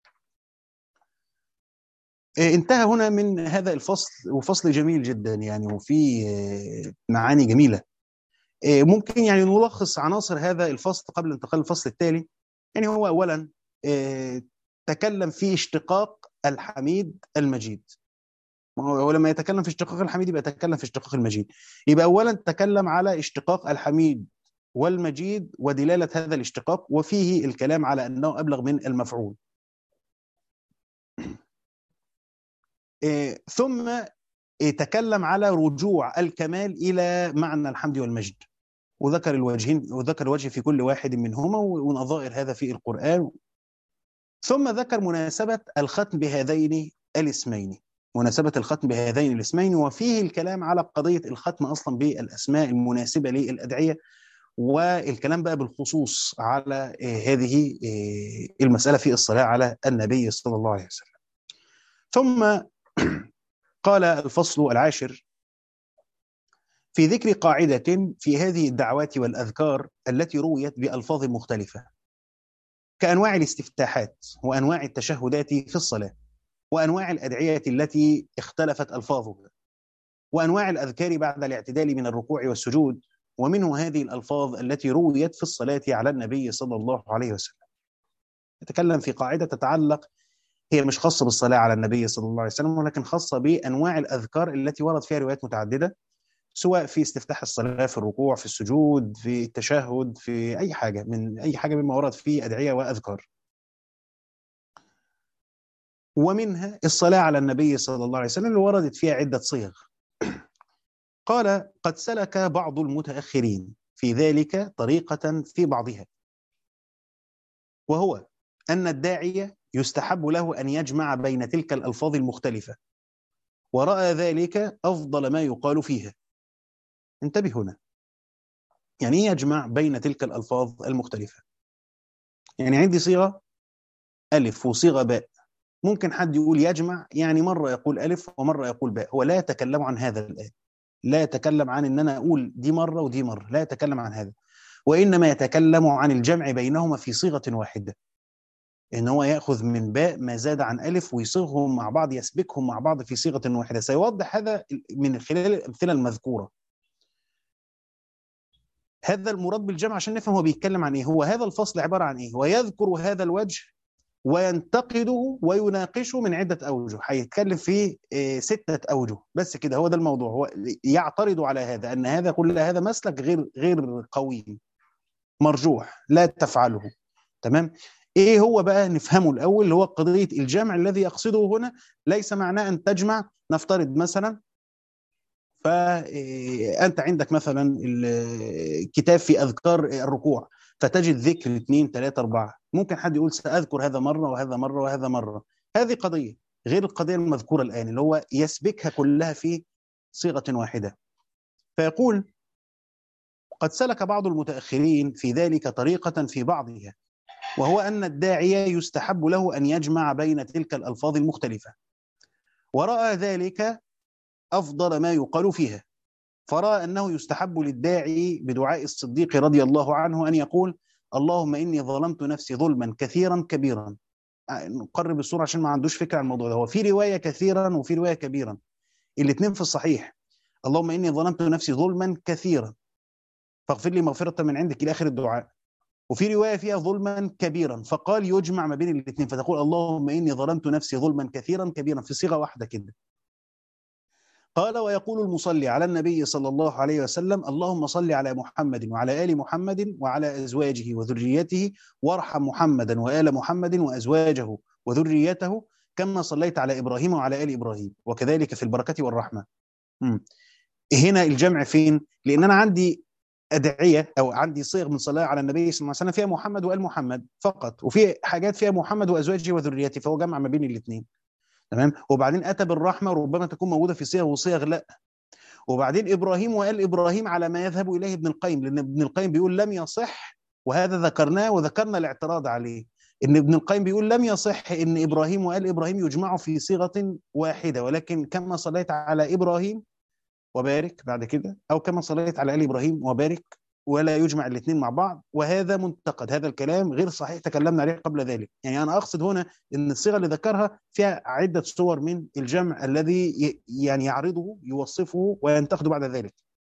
انتهى هنا من هذا الفصل، وفصل جميل جدا يعني، وفيه معاني جميلة. ممكن يعني نلخص عناصر هذا الفصل قبل انتقال الفصل التالي. يعني هو أولا تكلم في اشتقاق الحميد المجيد. هو لما يتكلم في اشتقاق الحميد يبقى يتكلم في اشتقاق المجيد. يبقى أولا تكلم على اشتقاق الحميد والمجيد ودلالة هذا الاشتقاق، وفيه الكلام على أنه أبلغ من المفعول. ثم تكلم على رجوع الكمال إلى معنى الحمد والمجد، وذكر الوجهين، وذكر وجه في كل واحد منهما ونظائر هذا في القرآن. ثم ذكر مناسبة الختم بهذين الاسمين، مناسبة الختم بهذين الاسمين، وفيه الكلام على قضية الختم أصلا بالأسماء المناسبة للأدعية، والكلام بقى بالخصوص على هذه المسألة في الصلاة على النبي صلى الله عليه وسلم. ثم قال الفصل العاشر في ذكر قاعدة في هذه الدعوات والأذكار التي رويت بألفاظ مختلفة كأنواع الاستفتاحات وأنواع التشهدات في الصلاة وأنواع الأدعية التي اختلفت ألفاظها وأنواع الأذكار بعد الاعتدال من الركوع والسجود، ومنه هذه الألفاظ التي رويت في الصلاة على النبي صلى الله عليه وسلم. يتكلم في قاعدة تتعلق، هي مش خاصة بالصلاة على النبي صلى الله عليه وسلم ولكن خاصة بأنواع الأذكار التي ورد فيها روايات متعددة، سواء في استفتاح الصلاة، في الركوع، في السجود، في التشهد، في أي حاجة من أي حاجة مما ورد فيه أدعية وأذكار. ومنها الصلاة على النبي صلى الله عليه وسلم اللي وردت فيها عدة صيغ. قال قد سلك بعض المتأخرين في ذلك طريقة في بعضها، وهو أن الداعية يستحب له أن يجمع بين تلك الألفاظ المختلفة ورأى ذلك أفضل ما يقال فيها. انتبه هنا، يعني إيه يجمع بين تلك الألفاظ المختلفة؟ يعني عندي صيغة ألف وصيغة باء، ممكن حد يقول يجمع يعني مرة يقول ألف ومرة يقول باء، هو لا يتكلم عن هذا الآن، لا يتكلم عن إن أنا أقول دي مرة ودي مرة، لا يتكلم عن هذا، وإنما يتكلم عن الجمع بينهما في صيغة واحدة، إن هو يأخذ من باء ما زاد عن ألف ويصيغهم مع بعض، يسبكهم مع بعض في صيغة واحدة. سيوضح هذا من خلال الأمثلة المذكورة. هذا المراد بالجمع عشان نفهم هو بيتكلم عن إيه. هو هذا الفصل عبارة عن إيه؟ ويذكر هذا الوجه وينتقده ويناقشه من عدة أوجه، هيتكلم في 6 أوجه بس كده، هو ده الموضوع. هو يعترض على هذا، أن هذا كل هذا مسلك غير قويم، مرجوح، لا تفعله. تمام. ايه هو بقى؟ نفهمه الاول، اللي هو قضيه الجمع الذي يقصده هنا. ليس معناه ان تجمع، نفترض مثلا فانت عندك مثلا الكتاب في اذكار الركوع، فتجد ذكر 2 3 4، ممكن حد يقول ساذكر هذا مره وهذا مره وهذا مره. هذه قضيه غير القضيه المذكوره الان، اللي هو يسبكها كلها في صيغه واحده. فيقول قد سلك بعض المتاخرين في ذلك طريقه في بعضها، وهو أن الداعية يستحب له أن يجمع بين تلك الألفاظ المختلفة، ورأى ذلك أفضل ما يقال فيها، فرأى أنه يستحب للداعي بدعاء الصديق رضي الله عنه أن يقول اللهم إني ظلمت نفسي ظلما كثيرا كبيرا. نقرب الصورة عشان ما عندوش فكرة عن الموضوع ده. هو في رواية كثيرا وفي رواية كبيرا، الاثنين في الصحيح. اللهم إني ظلمت نفسي ظلما كثيرا فاغفر لي مغفرة من عندك إلى آخر الدعاء. وفي رواية فيها ظلما كبيرا، فقال يجمع ما بين الاثنين، فتقول اللهم إني ظلمت نفسي ظلما كثيرا كبيرا في صيغة واحدة كده. قال ويقول المصلي على النبي صلى الله عليه وسلم اللهم صل على محمد وعلى آل محمد وعلى أزواجه وذريته، وارحم محمدا وآل محمد وأزواجه وذريته كما صليت على إبراهيم وعلى آل إبراهيم، وكذلك في البركة والرحمة. هنا الجمع فين؟ لأن أنا عندي أدعية أو عندي صيغ من صلاة على النبي صلى الله عليه وسلم فيها محمد وآل محمد فقط، وفي حاجات فيها محمد وأزواجه وذريته، فهو جمع ما بين الاثنين. تمام. وبعدين أتى بالرحمة، ربما تكون موجودة في صيغ وصيغ لا. وبعدين إبراهيم وآل إبراهيم على ما يذهب إليه ابن القيم، لأن ابن القيم بيقول لم يصح، وهذا ذكرناه وذكرنا الاعتراض عليه، إن ابن القيم بيقول لم يصح إن إبراهيم وآل إبراهيم يجمعوا في صيغة واحدة، ولكن كما صليت على إبراهيم وبارك بعد كده، أو كما صليت على آل إبراهيم وبارك، ولا يجمع الاثنين مع بعض. وهذا منتقد، هذا الكلام غير صحيح، تكلمنا عليه قبل ذلك. يعني أنا أقصد هنا أن الصيغة اللي ذكرها فيها عدة صور من الجمع الذي يعني يعرضه يوصفه وينتقده بعد ذلك.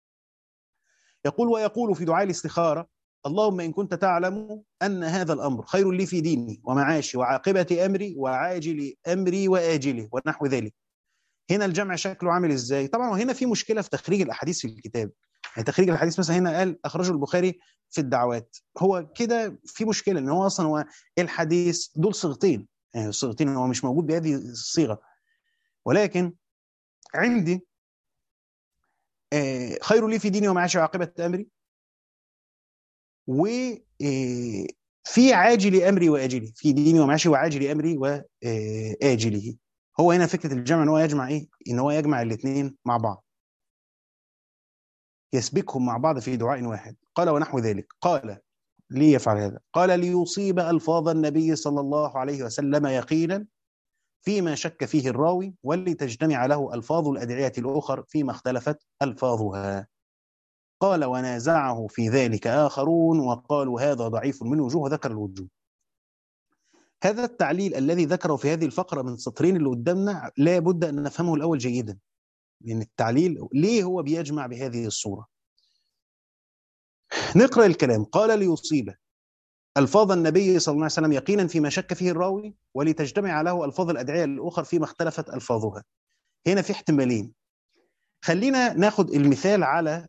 يقول ويقول في دعاء الاستخارة اللهم إن كنت تعلم أن هذا الأمر خير لي في ديني ومعاشي وعاقبة أمري وعاجل أمري وآجله ونحو ذلك. هنا الجمع شكله عامل ازاي؟ طبعا وهنا في مشكله في تخريج الاحاديث في الكتاب. يعني تخريج الحديث مثلا هنا قال اخرجه البخاري في الدعوات، هو كده في مشكله، ان هو اصلا هو الحديث دول صيغتين، يعني صيغتين، هو مش موجود بهذه الصيغه. ولكن عندي خير لي في ديني ومعاشي وعاقبه امري، و في عاجل امري واجله، في ديني ومعاشي وعاجل امري واجله. هو هنا فكره الجمع ان هو يجمع ايه؟ ان هو يجمع الاثنين مع بعض، يسبكهم مع بعض في دعاء واحد. قال ونحو ذلك. قال ليه يفعل هذا؟ قال ليصيب ألفاظ النبي صلى الله عليه وسلم يقينا فيما شك فيه الراوي، ولتجتمع له ألفاظ الأدعية الأخر فيما اختلفت ألفاظها. قال ونازعه في ذلك آخرون وقالوا هذا ضعيف من وجوه، وذكر الوجوه. هذا التعليل الذي ذكره في هذه الفقرة من سطرين اللي قدامنا لا بد أن نفهمه الأول جيدا، لأن التعليل ليه هو بيجمع بهذه الصورة. نقرأ الكلام. قال ليصيب ألفاظ النبي صلى الله عليه وسلم يقينا فيما شك فيه الراوي، ولتجتمع له ألفاظ الأدعية الأخرى فيما اختلفت ألفاظها. هنا في احتمالين. خلينا ناخد المثال على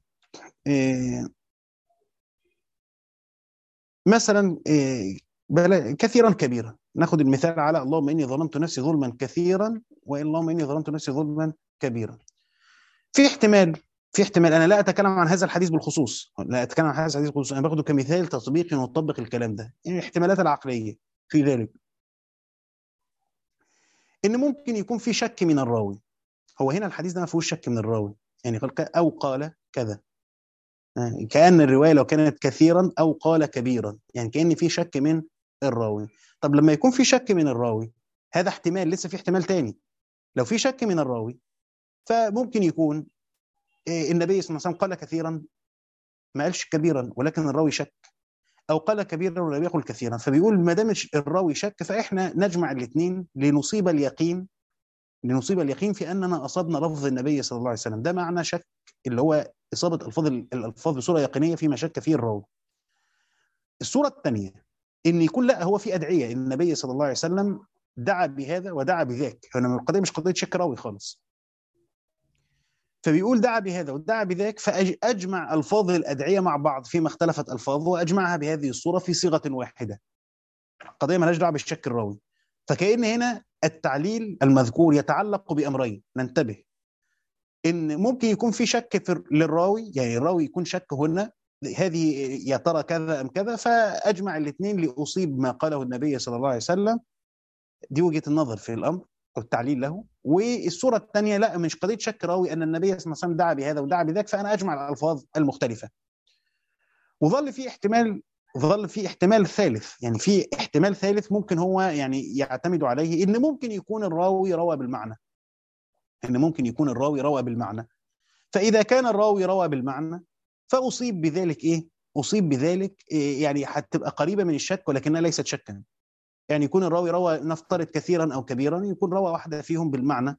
مثلا كثيرا كبيرا. ناخد المثال على اللهم إني ظلمت نفسي ظلما كثيرا، اللهم إني ظلمت نفسي ظلما كبيرا. في احتمال، أنا لا أتكلم عن هذا الحديث بالخصوص، لا أتكلم عن هذا الحديث بالخصوص، أنا باخده كمثال تطبيقي ونطبق الكلام ده. يعني الاحتمالات العقلية في ذلك إن ممكن يكون في شك من الراوي، هو هنا الحديث ده ما فيهوش شك من الراوي، يعني أو قال كذا، كأن الرواية لو كانت كثيرا أو قال كبيرا، يعني كأن في شك من الراوي. طب لما يكون في شك من الراوي، هذا احتمال، لسه في احتمال تاني. لو في شك من الراوي فممكن يكون النبي صلى الله عليه وسلم قال كثيرا ما قالش كبيرا، ولكن الراوي شك، او قال كبيرا ولم يقل كثيرا، فبيقول ما دام الراوي شك فاحنا نجمع الاثنين لنصيب اليقين، لنصيب اليقين في اننا اصبنا لفظ النبي صلى الله عليه وسلم. ده معنى شك، اللي هو اصابه الالفاظ بصوره يقينيه فيما شك فيه الراوي. الصوره الثانيه ان يكون لا، هو في ادعيه النبي صلى الله عليه وسلم دعا بهذا ودعا بذاك، هنا القضيه مش قضيه شك راوي خالص. فبيقول دعا بهذا ودعا بذاك، فأجمع ألفاظ الأدعية مع بعض فيما اختلفت ألفاظه، وأجمعها بهذه الصورة في صيغة واحدة. قضية مالهاش دعوة بالشك الراوي. فكأن هنا التعليل المذكور يتعلق بأمرين، ننتبه إن ممكن يكون في شك للراوي، يعني الراوي يكون شك هنا هذه يا ترى كذا أم كذا، فأجمع الاثنين لأصيب ما قاله النبي صلى الله عليه وسلم. دي وجهة النظر في الأمر والتعليل له. والصورة الثانية لا، مش قضية شك راوي أن النبي صلى الله عليه وسلم دعا بهذا ودعا بذاك، فأنا أجمع الألفاظ المختلفة. وظل في احتمال، ظل في احتمال ثالث، يعني في احتمال ثالث ممكن هو يعني يعتمد عليه، ان ممكن يكون الراوي روى بالمعنى، ان ممكن يكون الراوي روى بالمعنى. فاذا كان الراوي روى بالمعنى فاصيب بذلك ايه؟ اصيب بذلك إيه؟ يعني هتبقى قريبه من الشك ولكنها ليست شكا. يعني يكون الراوي روى، نفترض كثيرا او كبيرا، يكون روى واحده فيهم بالمعنى،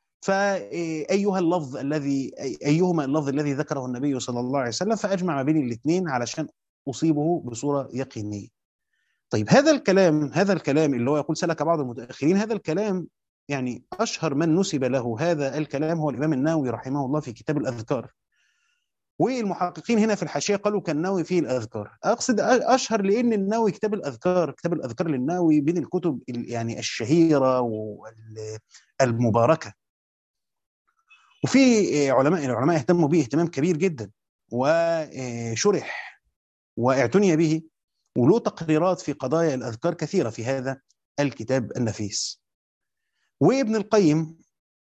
فايها اللفظ الذي ايهما اللفظ الذي ذكره النبي صلى الله عليه وسلم، فاجمع ما بين الاثنين علشان اصيبه بصوره يقينيه. طيب هذا الكلام اللي هو يقول سلك بعض المتاخرين، هذا الكلام يعني اشهر من نسب له هذا الكلام هو الامام النووي رحمه الله في كتاب الاذكار. والمحققين هنا في الحاشيه قالوا كالنووي فيه الاذكار، اقصد اشهر لان النووي كتاب الاذكار، كتاب الاذكار للنووي بين الكتب يعني الشهيره والمباركه. وفي العلماء اهتموا به اهتمام كبير جدا، وشرح واعتني به، وله تقريرات في قضايا الأذكار كثيرة في هذا الكتاب النفيس. وابن القيم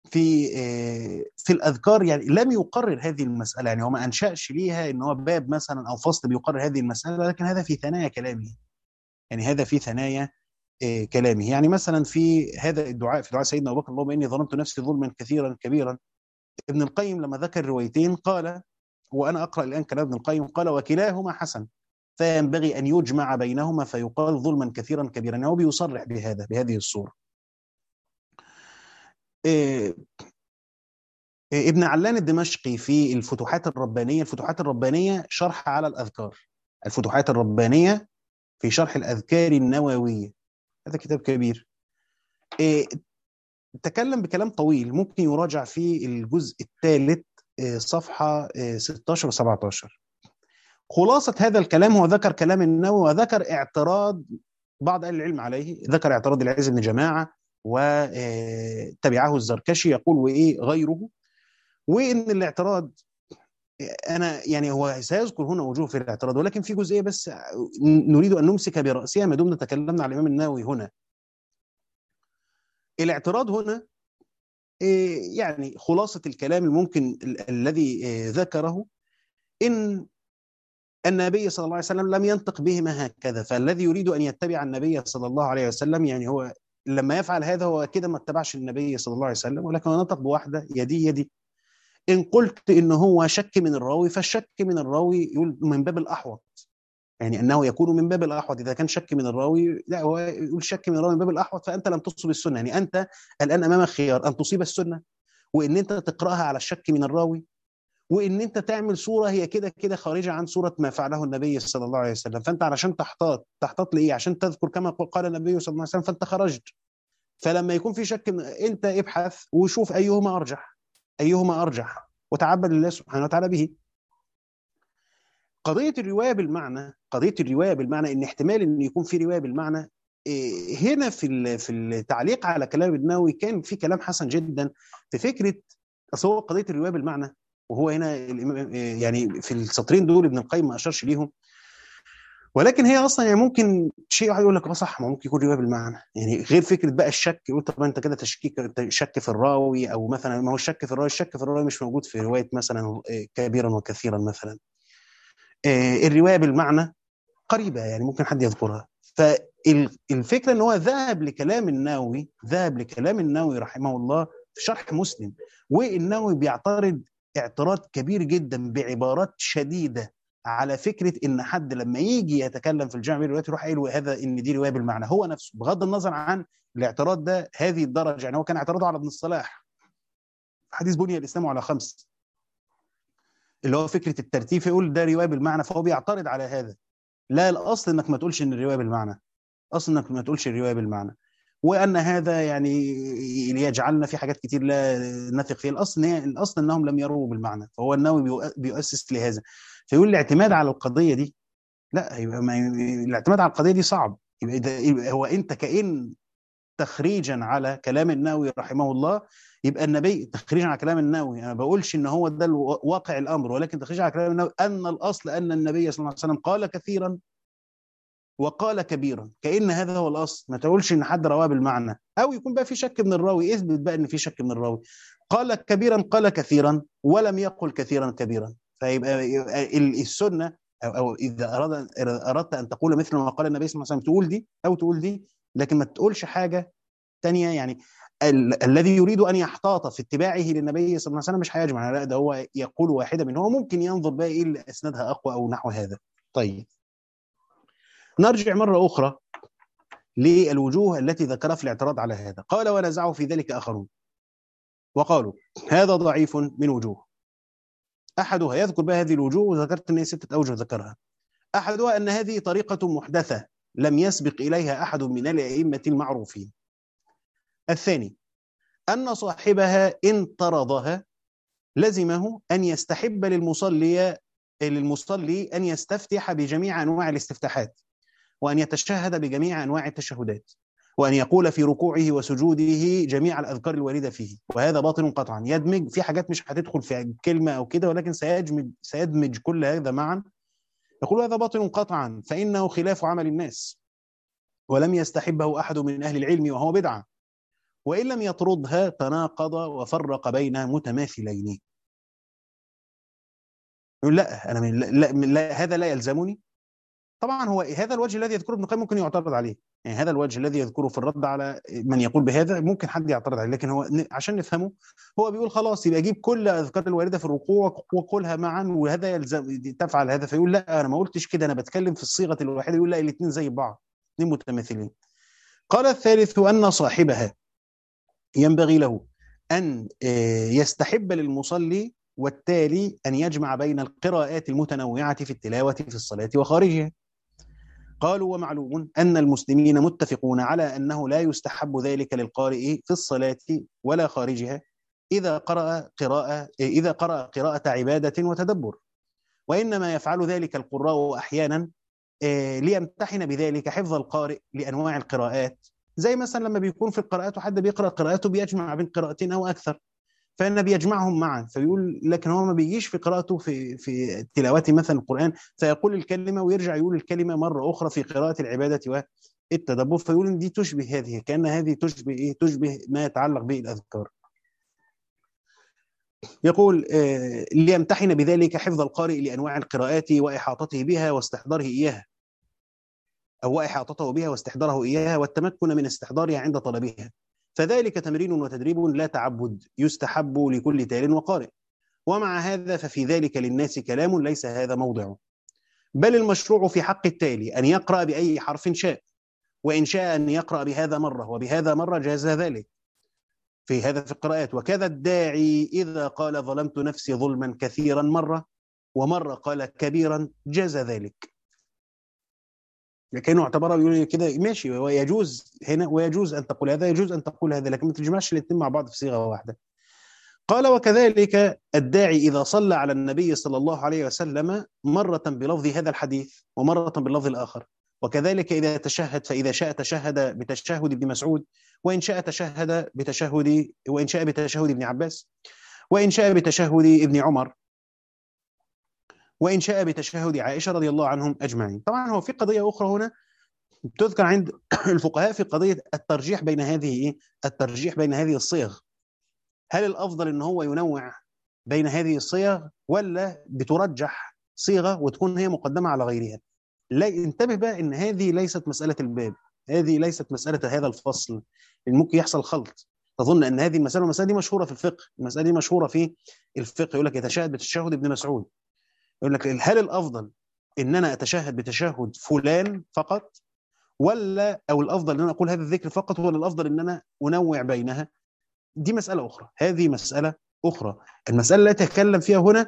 في الأذكار يعني لم يقرر هذه المسألة، يعني هو ما أنشأش ليها إن هو باب مثلا أو فصل بيقرر هذه المسألة، لكن هذا في ثنايا كلامه، يعني هذا في ثنايا كلامه. يعني مثلا في هذا الدعاء، في دعاء سيدنا أبو بكر اللهم إني ظلمت نفسي ظلما كثيرا كبيرا، ابن القيم لما ذكر روايتين قال، وأنا أقرأ الآن كلام ابن القيم، قال وكلاهما حسن، فينبغي أن يجمع بينهما فيقال ظلما كثيرا كبيرا. يعني هو بيصرح بهذه الصورة. ابن علان الدمشقي في الفتوحات الربانية، الفتوحات الربانية شرح على الأذكار، الفتوحات الربانية في شرح الأذكار النووية، هذا كتاب كبير. تكلم بكلام طويل ممكن يراجع في الجزء الثالث صفحة 16 و17. خلاصة هذا الكلام هو ذكر كلام النووي وذكر اعتراض بعض أهل العلم عليه، ذكر اعتراض العز بن جماعة وتبعه الزركشي يقول وإيه غيره، وإن الاعتراض أنا يعني هو سيذكر هنا وجوه في الاعتراض، ولكن في جزئية بس نريد أن نمسك برأسها ما دمنا تكلمنا على الإمام النووي هنا. الاعتراض هنا يعني خلاصة الكلام الممكن الذي ذكره إن النبي صلى الله عليه وسلم لم ينطق بهما هكذا، فالذي يريد أن يتبع النبي صلى الله عليه وسلم يعني هو لما يفعل هذا هو كده ما اتبعش النبي صلى الله عليه وسلم، ولكن نطق بواحدة يدي يدي. إن قلت إن هو شك من الراوي، فالشك من الراوي يقول من باب الأحوط، يعني أنه يكون من باب الأحوط. إذا كان شك من الراوي لا، هو يقول شك من الراوي من باب الأحوط، فأنت لم تصب السنة. يعني أنت الآن أمامك خيار أن تصيب السنة، وإن أنت تقرأها على الشك من الراوي، وان انت تعمل صوره هي كده كده خارجه عن صوره ما فعله النبي صلى الله عليه وسلم. فانت علشان تحتاط لايه؟ عشان تذكر كما قال النبي صلى الله عليه وسلم، فانت خرجت. فلما يكون في شك انت ابحث وشوف ايهما ارجح، ايهما ارجح، وتعبد لله سبحانه وتعالى به. قضيه الروايه بالمعنى، قضيه الروايه بالمعنى ان احتمال ان يكون في روايه بالمعنى، هنا في التعليق على كلام النووي كان في كلام حسن جدا في فكره اصل قضيه الروايه بالمعنى. وهو هنا يعني في السطرين دول ابن القيم ما اشارش ليهم، ولكن هي اصلا يعني ممكن شيء واحد يقول لك اه صح، ما ممكن يكون روايه بالمعنى، يعني غير فكره بقى الشك، يقول طب انت كده تشكيك، شك في الراوي، او مثلا ما هو الشك في الراوي، الشك في الراوي مش موجود في روايه مثلا كبيرا وكثيرا مثلا. الروايه بالمعنى قريبه، يعني ممكن حد يذكرها. فالفكره ان هو ذهب لكلام النووي رحمه الله في شرح مسلم، والنووي بيعترض اعتراض كبير جدا بعبارات شديده على فكره ان حد لما يجي يتكلم في الجامع بين الروايات يروح قايل هذا ان دي روايه بالمعنى، هو نفسه بغض النظر عن الاعتراض ده هذه الدرجه. يعني هو كان اعتراضه على ابن الصلاح حديث بني الاسلام على خمس، اللي هو فكره الترتيب، يقول ده روايه بالمعنى، فهو بيعترض على هذا. لا، الاصل انك ما تقولش ان الروايه بالمعنى، اصلا انك ما تقولش الروايه بالمعنى، وان هذا يعني يجعلنا في حاجات كتير لا نثق فيها. الاصل انهم لم يروا بالمعنى، فهو النووي بيؤسس لهذا، فيقول الاعتماد على القضيه دي لا، يبقى الاعتماد على القضيه دي صعب. يبقى هو انت كأن تخريجا على كلام النووي رحمه الله، يبقى النبي تخريجا على كلام النووي، انا ما بقولش ان هو ده واقع الامر، ولكن تخريجا على كلام النووي ان الاصل ان النبي صلى الله عليه وسلم قال كثيرا وقال كبيرا، كأن هذا هو الأصل. ما تقولش إن حد رواه بالمعنى، أو يكون بقى في شك من الراوي، اثبت بقى إن في شك من الراوي. قال كبيرا قال كثيرا ولم يقل كثيرا كبيرا، يبقى السنة، أو إذا أردت أن تقول مثل ما قال النبي صلى الله عليه وسلم تقول دي أو تقول دي، لكن ما تقولش حاجة تانية. يعني الذي يريد أن يحتاط في اتباعه للنبي صلى الله عليه وسلم مش هيجمع، لا، ده هو يقول واحدة منه، هو ممكن ينظر بقى إيه اللي أسندها أقوى أو نحو هذا. طيب، نرجع مرة أخرى للوجوه التي ذكرها في الاعتراض على هذا. قال ونزعوا في ذلك آخرون وقالوا هذا ضعيف من وجوه. أحدها، يذكر بها هذه الوجوه، وذكرت أن هي 6 أوجه ذكرها. أحدها أن هذه طريقة محدثة لم يسبق إليها أحد من الأئمة المعروفين. الثاني أن صاحبها إن طردها لزمه أن يستحب للمصلي أن يستفتح بجميع أنواع الاستفتاحات، وأن يتشهد بجميع أنواع التشهدات، وأن يقول في ركوعه وسجوده جميع الأذكار الواردة فيه، وهذا باطل قطعا. يدمج في حاجات مش هتدخل في كلمة أو كده، ولكن سيدمج كل هذا معا. يقول هذا باطل قطعا فإنه خلاف عمل الناس، ولم يستحبه أحد من أهل العلم وهو بدعة، وإن لم يطردها تناقض وفرق بين متماثلين. يقول لا، أنا لا، هذا لا يلزمني. طبعا هو هذا الوجه الذي يذكره ابن القيم ممكن يعترض عليه، يعني هذا الوجه الذي يذكره في الرد على من يقول بهذا ممكن حد يعترض عليه، لكن هو عشان نفهمه، هو بيقول خلاص يبقى جيب كل الاذكار الوارده في الركوع وقولها معا، وهذا يلزم تفعل هذا. فيقول لا، انا ما قلتش كده، انا بتكلم في الصيغه الواحده. يقول لا، الاثنين زي بعض، اثنين متماثلين. قال الثالث ان صاحبها ينبغي له ان يستحب للمصلي والتالي ان يجمع بين القراءات المتنوعه في التلاوه في الصلاه وخارجها. قالوا ومعلوم أن المسلمين متفقون على أنه لا يستحب ذلك للقارئ في الصلاة ولا خارجها إذا قرأ قراءة عبادة وتدبر، وإنما يفعل ذلك القراء أحيانا ليمتحن بذلك حفظ القارئ لأنواع القراءات، زي مثلا لما بيكون في القراءات وحد بيقرأ قراءته بيجمع بين قراءتين أو أكثر، فإن بيجمعهم معا. فيقول لكن هو ما بيجيش في قراءته في تلاوته مثلا القرآن فيقول الكلمة ويرجع يقول الكلمة مرة أخرى في قراءة العبادة والتدبر، فيقول إن دي تشبه هذه، كأن هذه تشبه إيه؟ تشبه ما يتعلق به الأذكار. يقول ليمتحن بذلك حفظ القارئ لأنواع القراءات وإحاطته بها واستحضاره إياها، أو إحاطته بها واستحضاره إياها والتمكن من استحضارها عند طلبها، فذلك تمرين وتدريب لا تعبد، يستحب لكل تال وقارئ. ومع هذا ففي ذلك للناس كلام ليس هذا موضعه، بل المشروع في حق التالي أن يقرأ بأي حرف شاء، وإن شاء أن يقرأ بهذا مرة وبهذا مرة جاز ذلك في هذا في القراءات. وكذا الداعي إذا قال ظلمت نفسي ظلما كثيرا مرة، ومرة قال كبيرا جاز ذلك، لكنه اعتبره يقول كده ماشي، ويجوز هنا ويجوز أن تقول هذا، يجوز أن تقول هذا، لكن ما تجمعش الاثنين مع بعض في صيغة واحدة. قال وكذلك الداعي إذا صلى على النبي صلى الله عليه وسلم مرة بلفظ هذا الحديث ومرة باللفظ الآخر، وكذلك إذا تشهد فإذا شاء تشهد بتشهد ابن مسعود، وإن شاء بتشهد ابن عباس، وإن شاء بتشهد ابن عمر، وإن شاء بتشهد عائشة رضي الله عنهم أجمعين. طبعا هو في قضية أخرى هنا تذكر عند الفقهاء في قضية الترجيح بين هذه الترجيح بين هذه الصيغ. هل الأفضل إن هو ينوع بين هذه الصيغ، ولا بترجح صيغة وتكون هي مقدمة على غيرها؟ لا، انتبه بقى إن هذه ليست مسألة الباب، هذه ليست مسألة هذا الفصل، إن ممكن يحصل خلط. تظن أن هذه المسألة دي مشهورة في الفقه، المسألة دي مشهورة في الفقه، يقول لك يتشهد بتشهد ابن مسعود، يقول لك هل الأفضل إن أنا أتشهد بتشهد فلان فقط، ولا أو الأفضل إن أنا أقول هذا الذكر فقط، ولا الأفضل إن أنا أنوع بينها؟ دي مسألة أخرى، هذه مسألة أخرى. المسألة التي أتكلم فيها هنا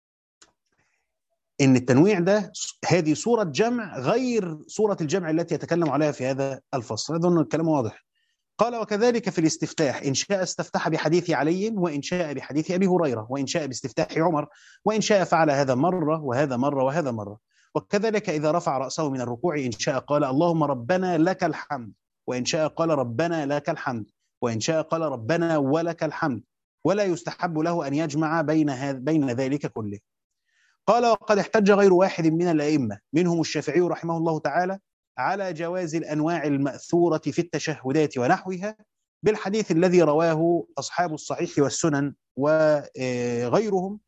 إن التنويع ده هذه صورة جمع غير صورة الجمع التي يتكلم عليها في هذا الفصل. أظن الكلام واضح. قال وكذلك في الاستفتاح، إن شاء استفتح بحديث علي، وإن شاء بحديث أبي هريرة، وإن شاء باستفتاح عمر، وإن شاء فعل هذا مرة وهذا مرة وهذا مرة. وكذلك إذا رفع رأسه من الركوع، إن شاء قال اللهم ربنا لك الحمد، وإن شاء قال ربنا لك الحمد، وإن شاء قال ربنا ولك الحمد، ولا يستحب له أن يجمع بين ذلك كله. قال وقد احتج غير واحد من الأئمة منهم الشافعي رحمه الله تعالى على جواز الأنواع المأثورة في التشهدات ونحوها بالحديث الذي رواه أصحاب الصحيح والسنن وغيرهم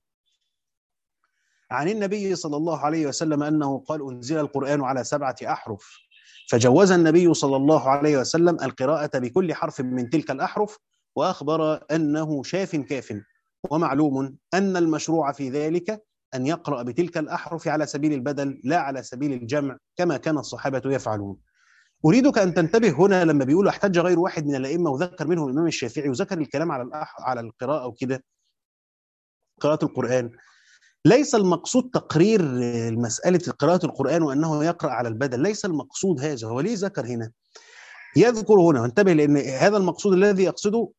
عن النبي صلى الله عليه وسلم أنه قال أنزل القرآن على 7 أحرف، فجوز النبي صلى الله عليه وسلم القراءة بكل حرف من تلك الأحرف، وأخبر أنه شاف كاف. ومعلوم أن المشروع في ذلك أن يقرأ بتلك الأحرف على سبيل البدل لا على سبيل الجمع كما كان الصحابة يفعلون. أريدك أن تنتبه هنا لما بيقول احتج غير واحد من الأئمة، وذكر منهم الإمام الشافعي، وذكر الكلام على القراءة وكده، قراءة القرآن. ليس المقصود تقرير مسألة قراءة القرآن وأنه يقرأ على البدل، ليس المقصود هذا. هو ليه ذكر هنا؟ يذكر هنا، وانتبه لأن هذا المقصود الذي يقصده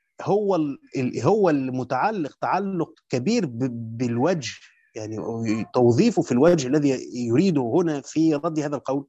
هو المتعلق تعلق كبير بالوجه، يعني توظيفه في الوجه الذي يريده هنا في رد هذا القول.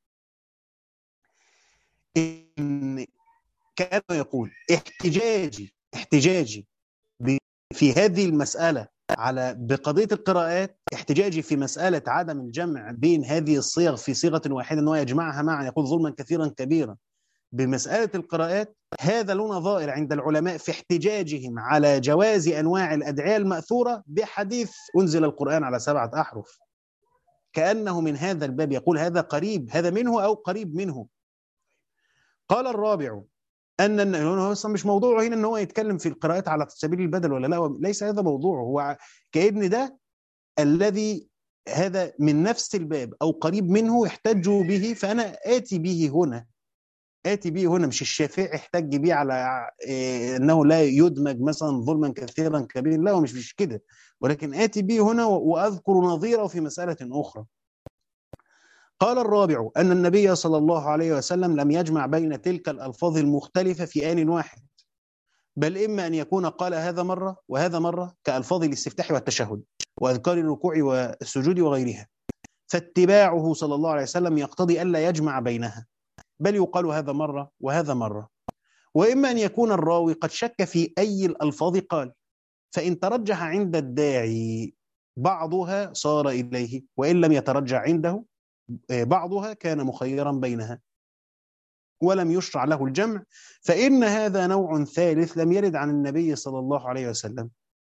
إن كان يقول احتجاجي في هذه المسألة بقضية القراءات، احتجاجي في مسألة عدم الجمع بين هذه الصيغ في صيغة واحدة أنه يجمعها معا يقول ظلما كثيرا كبيرا بمسألة القراءات، هذا له نظائر عند العلماء في احتجاجهم على جواز أنواع الأدعية المأثورة بحديث أنزل القرآن على 7 أحرف، كأنه من هذا الباب يقول هذا قريب، هذا منه أو قريب منه. قال الرابع أن هو أصلا مش موضوعه هنا أن هو يتكلم في القراءات على سبيل البدل ولا لا، ليس هذا موضوعه. هو كأن ده الذي هذا من نفس الباب أو قريب منه يحتجوا به، فأنا آتي به هنا. مش الشافعي احتج به على أنه لا يدمج مثلا ظلما كثيرا كبيرا، لا، مش كده، ولكن آتي به هنا وأذكر نظيره في مسألة أخرى. قال الرابع أن النبي صلى الله عليه وسلم لم يجمع بين تلك الألفاظ المختلفة في آن واحد، بل إما أن يكون قال هذا مرة وهذا مرة كألفاظ الاستفتاح والتشهد وأذكار الركوع والسجود وغيرها، فاتباعه صلى الله عليه وسلم يقتضي ألا يجمع بينها، بل يقال هذا مرة وهذا مرة. وإما أن يكون الراوي قد شك في أي الألفاظ قال، فإن ترجح عند الداعي بعضها صار إليه، وإن لم يترجح عنده بعضها كان مخيرا بينها ولم يشرع له الجمع، فإن هذا نوع ثالث لم يرد عن النبي صلى الله عليه وسلم،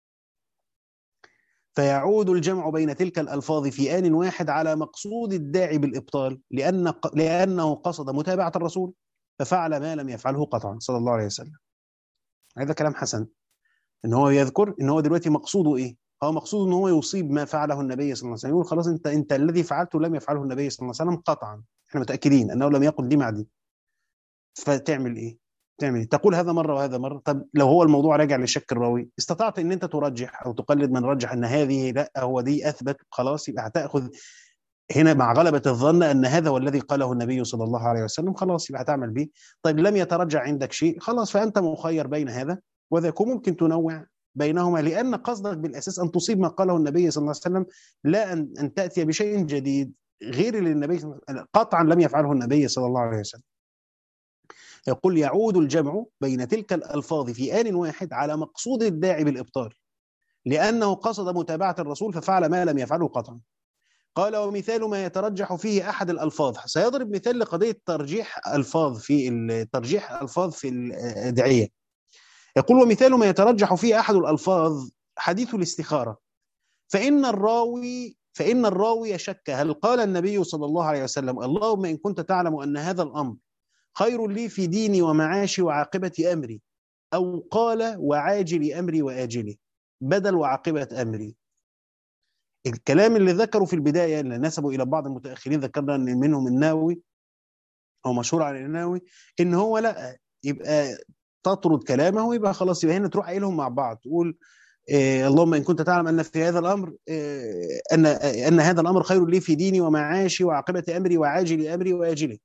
فيعود الجمع بين تلك الألفاظ في آن واحد على مقصود الداعي بالإبطال، لأنه قصد متابعة الرسول ففعل ما لم يفعله قطعا صلى الله عليه وسلم. هذا كلام حسن، إن هو يذكر إن هو دلوقتي مقصوده إيه؟ هو مقصود إن هو يصيب ما فعله النبي صلى الله عليه وسلم، يقول خلاص أنت الذي فعلته لم يفعله النبي صلى الله عليه وسلم قطعا، إحنا متأكدين أنه لم يقل دي مع دي، فتعمل إيه؟ تقول هذا مرة وهذا مرة. طب لو هو الموضوع راجع لشك الراوي، استطعت ان انت ترجح او تقلد من رجح ان هذه لا هو دي اثبت، خلاص يبقى هتاخذ هنا مع غلبة الظن ان هذا هو الذي قاله النبي صلى الله عليه وسلم، خلاص يبقى هتعمل به. طيب لم يترجع عندك شيء، خلاص فانت مخير بين هذا وذاك، ممكن تنوع بينهما، لان قصدك بالاساس ان تصيب ما قاله النبي صلى الله عليه وسلم، لا ان تاتي بشيء جديد غير اللي النبي قطعا لم يفعله النبي صلى الله عليه وسلم. يقول يعود الجمع بين تلك الألفاظ في آن واحد على مقصود الداعي بالإبطال، لأنه قصد متابعة الرسول ففعل ما لم يفعله قطعا. قال ومثال ما يترجح فيه أحد الألفاظ، سيضرب مثال لقضية ترجيح ألفاظ في الأدعية. يقول ومثال ما يترجح فيه أحد الألفاظ حديث الاستخارة، فإن الراوي شك هل قال النبي صلى الله عليه وسلم اللهم إن كنت تعلم أن هذا الأمر خير لي في ديني ومعاشي وعاقبة أمري، أو قال وعاجل أمري وآجله بدل وعاقبة أمري. الكلام اللي ذكره في البداية اللي نسبوا إلى بعض المتأخرين، ذكرنا أن منهم النووي أو مشهور عن النووي إن هو لا يبقى تطرد كلامه، يبقى خلاص يبقى هنا تروح قايلهم مع بعض تقول اللهم إن كنت تعلم أن في هذا الأمر أن هذا الأمر خير لي في ديني ومعاشي وعاقبة أمري وعاجل أمري وآجله.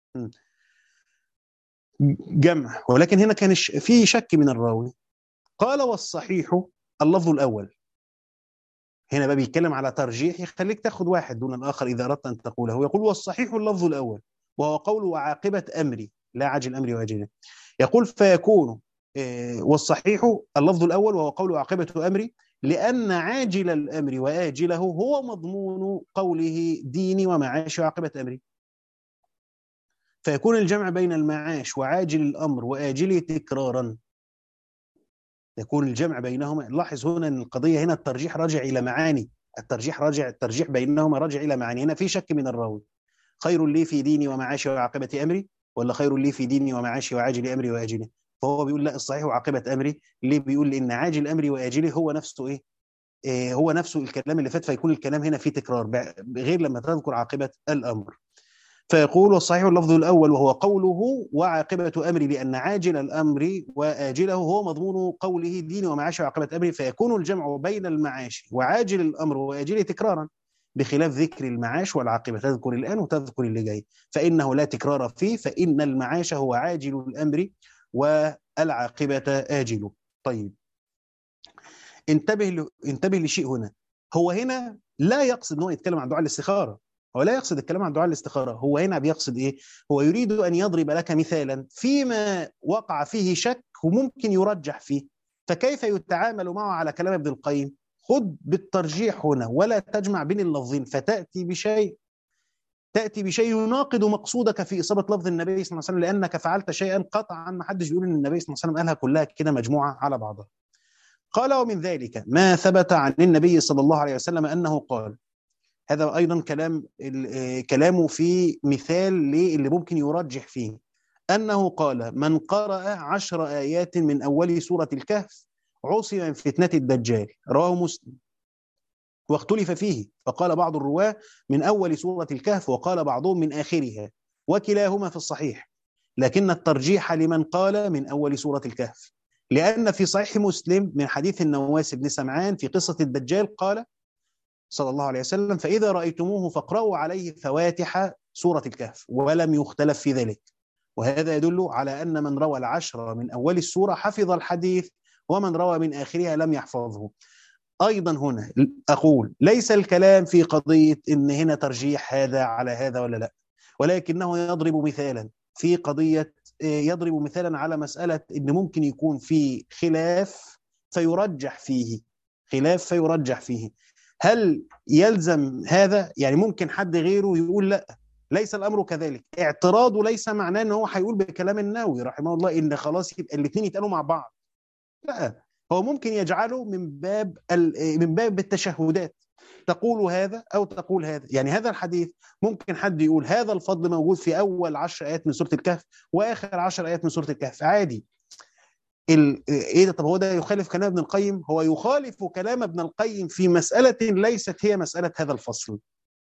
جمع، ولكن هنا كان في شك من الراوي. قال والصحيح اللفظ الأول. هنا بقى بيتكلم على ترجيح يخليك تاخد واحد دون الآخر إذا أردت أن تقوله. يقول والصحيح اللفظ الأول وهو قول وعاقبة أمري لا عاجل أمري وآجله. يقول فيكون والصحيح اللفظ الأول وهو قول وعاقبة أمري لأن عاجل الأمر وآجله هو مضمون قوله ديني ومعاشي وعاقبة أمري. فيكون الجمع بين المعاش وعاجل الأمر وآجله تكرارا، يكون الجمع بينهما. لاحظ هنا أن القضية هنا الترجيح راجع إلى معاني، الترجيح بينهما راجع إلى معاني. هنا في شك من الراوي، خير لي في ديني ومعاشي وعاقبة أمري ولا خير لي في ديني ومعاشي وعاجل أمري وآجله؟ فهو بيقول لا الصحيح وعاقبة أمري. ليه بيقول إن عاجل أمري وآجله هو نفسه هو نفسه الكلام اللي فات، فيكون الكلام هنا فيه تكرار غير لما تذكر عاقبة الأمر. فيقول والصحيح اللفظ الأول وهو قوله وعاقبة أمري لأن عاجل الأمر وآجله هو مضمون قوله دين ومعاش وعاقبة أمري. فيكون الجمع بين المعاش وعاجل الأمر وآجله تكرارا بخلاف ذكر المعاش والعاقبة، تذكر الآن وتذكر اللي جاي، فإنه لا تكرار فيه، فإن المعاش هو عاجل الأمر والعاقبة آجله. طيب انتبه لشيء هنا. هو هنا لا يقصد أنه يتكلم عن دعاء الاستخارة، هو لا يقصد الكلام عن دعاء الاستخارة. هو هنا بيقصد إيه؟ هو يريد أن يضرب لك مثالا فيما وقع فيه شك وممكن يرجح فيه، فكيف يتعامل معه على كلام ابن القيم؟ خذ بالترجيح هنا ولا تجمع بين اللفظين، فتأتي بشيء يناقض مقصودك في إصابة لفظ النبي صلى الله عليه وسلم، لأنك فعلت شيئا قطعا ما حدش بيقول إن النبي صلى الله عليه وسلم قالها كلها كده مجموعة على بعضها. قال ومن ذلك ما ثبت عن النبي صلى الله عليه وسلم أنه قال، هذا أيضا كلامه في مثال اللي ممكن يرجح فيه، أنه قال من قرأ 10 آيات من أول سورة الكهف عصم من فتنة الدجال، رواه مسلم. واختلف فيه، فقال بعض الرواة من أول سورة الكهف وقال بعضهم من آخرها، وكلاهما في الصحيح، لكن الترجيح لمن قال من أول سورة الكهف، لأن في صحيح مسلم من حديث النواس بن سمعان في قصة الدجال قال صلى الله عليه وسلم فإذا رأيتموه فاقرأوا عليه فواتح سورة الكهف، ولم يختلف في ذلك. وهذا يدل على أن من روى 10 من أول السورة حفظ الحديث، ومن روى من آخرها لم يحفظه. أيضا هنا أقول ليس الكلام في قضية إن هنا ترجيح هذا على هذا ولا لا، ولكنه يضرب مثالا في قضية، يضرب مثالا على مسألة إن ممكن يكون في خلاف فيرجح فيه. هل يلزم هذا؟ يعني ممكن حد غيره يقول لا ليس الأمر كذلك. اعتراضه ليس معناه أنه هو هيقول بكلام النووي رحمه الله إن خلاص يبقى الاثنين يتقالوا مع بعض، لا، هو ممكن يجعله من باب التشهدات، تقول هذا أو تقول هذا. يعني هذا الحديث ممكن حد يقول هذا الفضل موجود في أول 10 آيات من سورة الكهف وآخر 10 آيات من سورة الكهف، عادي. ايه ده؟ طب هو ده يخالف كلام ابن القيم؟ هو يخالف كلام ابن القيم في مسألة ليست هي مسألة هذا الفصل.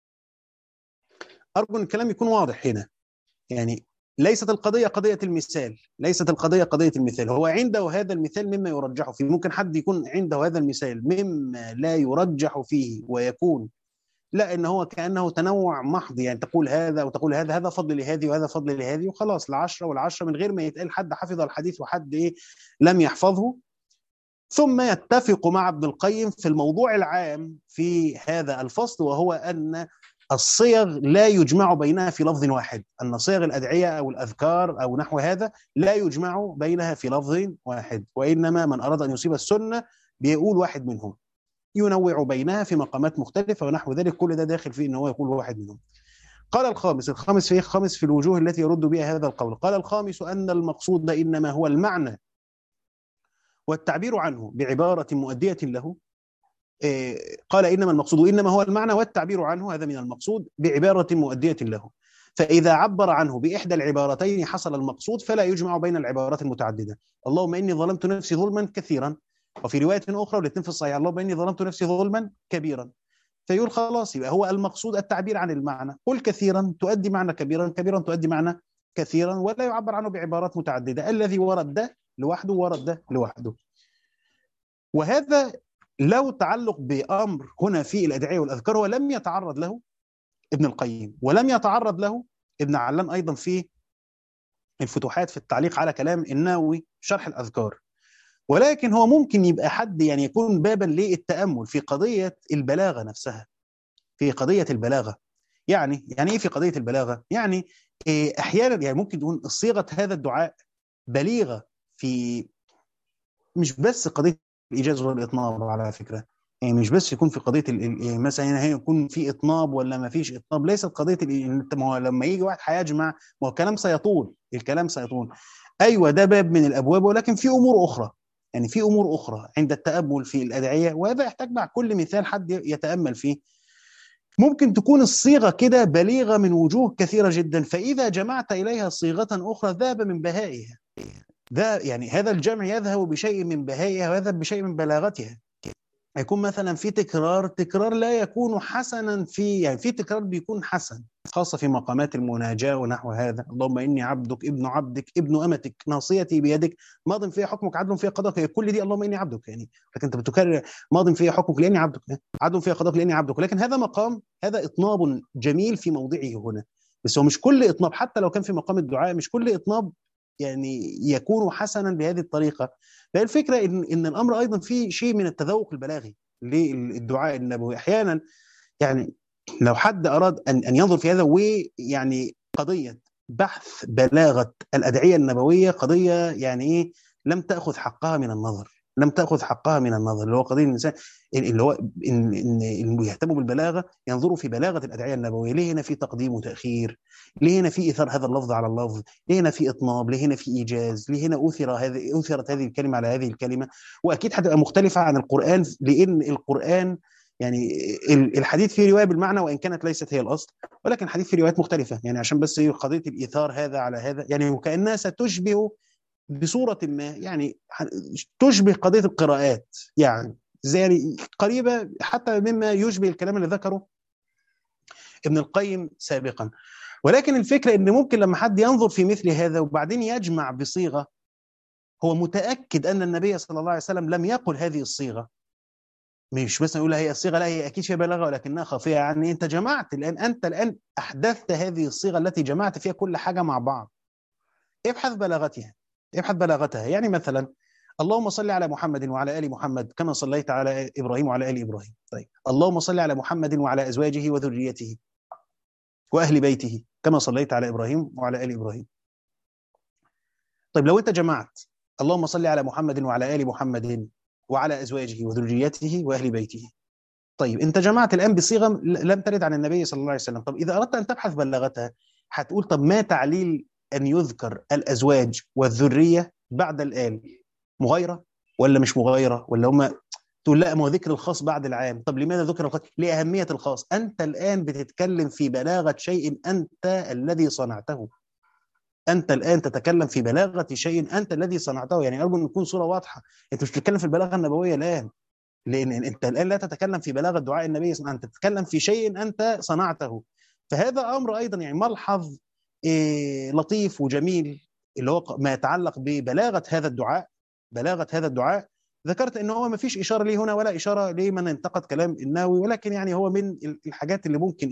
أرجو أن الكلام يكون واضح هنا. يعني ليست القضية قضية المثال، هو عنده هذا المثال مما يرجح فيه. ممكن حد يكون عنده هذا المثال مما لا يرجح فيه ويكون لا، إن هو كأنه تنوع محض، يعني تقول هذا وتقول هذا، هذا فضل لهذه وهذا فضل لهذه وخلاص، 10 والعشرة من غير ما يتقال حد حفظ الحديث وحد لم يحفظه. ثم يتفق مع ابن القيم في الموضوع العام في هذا الفصل، وهو أن الصيغ لا يجمع بينها في لفظ واحد، أن صيغ الأدعية أو الأذكار أو نحو هذا لا يجمع بينها في لفظ واحد، وإنما من أراد أن يصيب السنة بيقول واحد منهم. ينوع بينها في مقامات مختلفة ونحو ذلك، كل ده داخل فيه ان هو يقول واحد منهم. قال الخامس في الوجوه التي يرد بها هذا القول، قال الخامس أن المقصود إنما هو المعنى والتعبير عنه بعبارة مؤدية له. قال إنما المقصود إنما هو المعنى والتعبير عنه، هذا من المقصود بعبارة مؤدية له، فإذا عبر عنه بإحدى العبارتين حصل المقصود، فلا يجمع بين العبارات المتعددة. اللهم إني ظلمت نفسي ظلما كثيرا، وفي رواية أخرى والاثنين في الصحيح اللهم إني ظلمت نفسي ظلما كبيرا، فيقول خلاص يبقى هو المقصود التعبير عن المعنى، قل كثيرا تؤدي معنى كبيرا، كبيرا تؤدي معنى كثيرا، ولا يعبر عنه بعبارات متعددة، الذي ورد ده لوحده ورد ده لوحده. وهذا له تعلق بأمر هنا في الأدعية والأذكار، ولم يتعرض له ابن القيم، ولم يتعرض له ابن علان أيضا في الفتوحات في التعليق على كلام النووي شرح الأذكار، ولكن هو ممكن يبقى حد يعني يكون بابا للتأمل في قضية البلاغة نفسها، في قضية البلاغة. يعني ايه في قضية البلاغة؟ يعني احيانا يعني ممكن تكون صيغة هذا الدعاء بليغة في مش بس قضية الإيجاز والإطناب على فكرة، يعني مش بس يكون في قضية مثلا هنا يكون في إطناب ولا ما فيش إطناب، ليست قضية ما هو لما يجي واحد هيجمع ما هو الكلام سيطول، الكلام سيطول. أيوة ده باب من الأبواب، ولكن في أمور أخرى، يعني في أمور أخرى عند التأمل في الأدعية، وهذا يحتاج مع كل مثال حد يتأمل فيه. ممكن تكون الصيغة كده بليغة من وجوه كثيرة جدا، فإذا جمعت إليها صيغة أخرى ذاب من بهائها، ده يعني هذا الجمع يذهب بشيء من بهائها ويذهب بشيء من بلاغتها. يكون مثلا في تكرار لا يكون حسنا، في يعني في تكرار بيكون حسن خاصة في مقامات المناجاة ونحو هذا، اللهم إني عبدك ابن عبدك ابن أمتك ناصيتي بيدك ماض فيها حكمك عدل فيها قضاءك، كل دي اللهم إني عبدك، يعني لكن أنت بتكرر ماض فيها حكمك لأني عبدك، عدل فيها قضاءك لأني عبدك، لكن هذا مقام، هذا إطناب جميل في موضعه هنا، بس هو مش كل إطناب، حتى لو كان في مقام الدعاء مش كل إطناب يعني يكون حسنا بهذه الطريقة. فالفكرة إن الأمر أيضا فيه شيء من التذوق البلاغي للدعاء النبوي احيانا. يعني لو حد اراد ان ينظر في هذا، ويعني قضيه بحث بلاغه الادعيه النبويه قضيه يعني ايه لم تاخذ حقها من النظر، لم تاخذ حقها من النظر، اللي هو قضيه الانسان اللي هو ان يهتموا بالبلاغه، ينظروا في بلاغه الادعيه النبويه، ليه هنا في تقديم وتاخير، ليه هنا في اثار هذا اللفظ على اللفظ، ليه هنا في اطناب، ليه هنا في ايجاز، ليه هنا اثرت هذه الكلمه على هذه الكلمه. واكيد هتبقى مختلفه عن القران، لان القران يعني الحديث فيه روايه بالمعنى وان كانت ليست هي الاصل، ولكن الحديث فيه روايات مختلفه، يعني عشان بس قضيه الايثار هذا على هذا، يعني وكانها ستشبه بصوره ما، يعني تشبه قضيه القراءات، يعني زي يعني قريبه حتى مما يشبه الكلام اللي ذكره ابن القيم سابقا. ولكن الفكره ان ممكن لما حد ينظر في مثل هذا وبعدين يجمع بصيغه، هو متاكد ان النبي صلى الله عليه وسلم لم يقل هذه الصيغه، مش بس نقول هي الصيغه، لا هي اكيد فيها بلاغه ولكنها خفيه، يعني انت جمعت الان، انت الان احدثت هذه الصيغه التي جمعت فيها كل حاجه مع بعض، ابحث بلاغتها، ابحث بلاغتها. يعني مثلا اللهم صل على محمد وعلى ال محمد كما صليت على ابراهيم وعلى ال ابراهيم، طيب اللهم صل على محمد وعلى ازواجه وذريته واهل بيته كما صليت على ابراهيم وعلى ال ابراهيم. طيب لو انت جمعت اللهم صل على محمد وعلى ال محمد وعلى ازواجه وذريته واهل بيته، طيب انت جمعت الان بصيغه لم ترد عن النبي صلى الله عليه وسلم، طب اذا اردت ان تبحث بلاغتها هتقول طب ما تعليل ان يذكر الازواج والذريه بعد الال، مغايره ولا مش مغايره ولا هم، تقول لا ما هو ذكر الخاص بعد العام، طب لماذا ذكر الخاص؟ لاهميه الخاص، انت الان بتتكلم في بلاغه شيء انت الذي صنعته، انت الان تتكلم في بلاغه شيء انت الذي صنعته، يعني ارجو ان تكون صوره واضحه، انت مش بتتكلم في البلاغه النبويه الان، لان انت الان لا تتكلم في بلاغه دعاء النبي صلى الله عليه وسلم، انت تتكلم في شيء انت صنعته. فهذا امر ايضا يعني ملحظ لطيف وجميل، اللي هو ما يتعلق ببلاغه هذا الدعاء، بلاغه هذا الدعاء. ذكرت ان هو ما فيش اشاره ليه هنا ولا اشاره لمن انتقد كلام الناوي، ولكن يعني هو من الحاجات اللي ممكن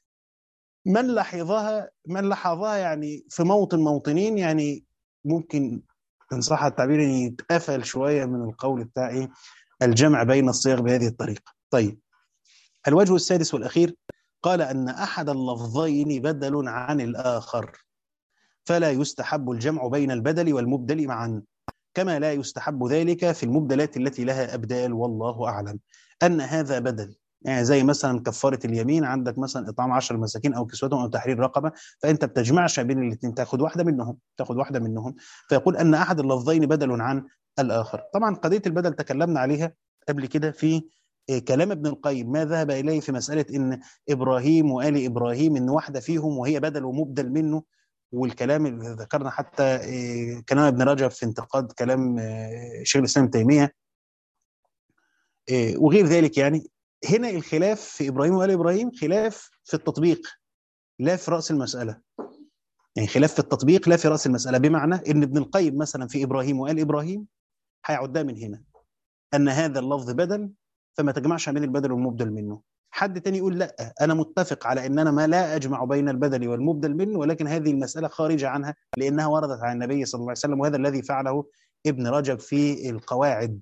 من لحظها يعني في موطنين، يعني ممكن ان صح التعبير ان يتقفل شويه من القول بتاع الجمع بين الصيغ بهذه الطريقة. طيب الوجه السادس والأخير، قال أن أحد اللفظين بدل عن الآخر، فلا يستحب الجمع بين البدل والمبدل معا، كما لا يستحب ذلك في المبدلات التي لها أبدال، والله أعلم. أن هذا بدل، يعني زي مثلا كفارة اليمين، عندك مثلا إطعام 10 مساكين أو كسوتهم أو تحرير رقبة، فأنت بتجمعش بين الاثنين، تاخد واحدة منهم، فيقول أن أحد اللفظين بدل عن الآخر. طبعا قضية البدل تكلمنا عليها قبل كده في كلام ابن القيم، ما ذهب إليه في مسألة إن إبراهيم وآل إبراهيم إن واحدة فيهم وهي بدل ومبدل منه، والكلام اللي ذكرنا حتى كلام ابن رجب في انتقاد كلام شيخ الإسلام تيمية وغير ذلك. يعني هنا الخلاف في إبراهيم وآل إبراهيم خلاف في التطبيق لا في رأس المسألة، يعني خلاف في التطبيق لا في رأس المسألة، بمعنى إن ابن القيم مثلا في إبراهيم وآل إبراهيم هيعدها من هنا أن هذا اللفظ بدل، فما تجمعش بين البدل والمبدل منه. حد تاني يقول لا، أنا متفق على أن أنا ما لا أجمع بين البدل والمبدل منه، ولكن هذه المسألة خارجة عنها لأنها وردت عن النبي صلى الله عليه وسلم، وهذا الذي فعله ابن رجب في القواعد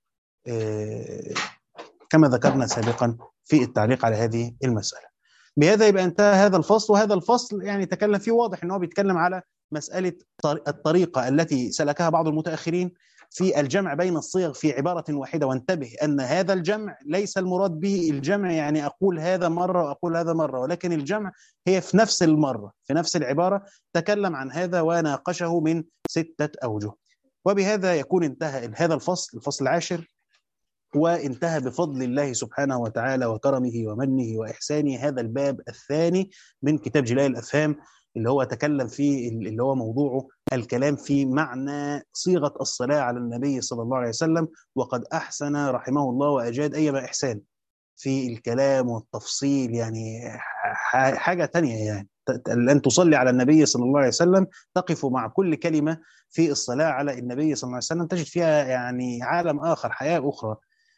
كما ذكرنا سابقا في التعليق على هذه المسألة. بهذا يبقى انتهى هذا الفصل، وهذا الفصل يعني تكلم فيه واضح أنه بيتكلم على مسألة الطريقة التي سلكها بعض المتأخرين في الجمع بين الصيغ في عبارة واحدة. وانتبه أن هذا الجمع ليس المراد به الجمع يعني أقول هذا مرة وأقول هذا مرة، ولكن الجمع هي في نفس المرة في نفس العبارة. تكلم عن هذا وناقشه من 6 أوجه. وبهذا يكون انتهى هذا الفصل العاشر، وانتهى بفضل الله سبحانه وتعالى وكرمه ومنه وإحسانه هذا الباب الثاني من كتاب جلاء الأفهام، اللي هو تكلم فيه اللي هو موضوعه الكلام في معنى صيغة الصلاة على النبي صلى الله عليه وسلم. وقد أحسن رحمه الله وأجاد أيما إحسان في الكلام والتفصيل، يعني حاجة تانية. يعني أن تصلي على النبي صلى الله عليه وسلم تقف مع كل كلمة في الصلاة على النبي صلى الله عليه وسلم تجد فيها يعني عالم آخر، حياة أخرى.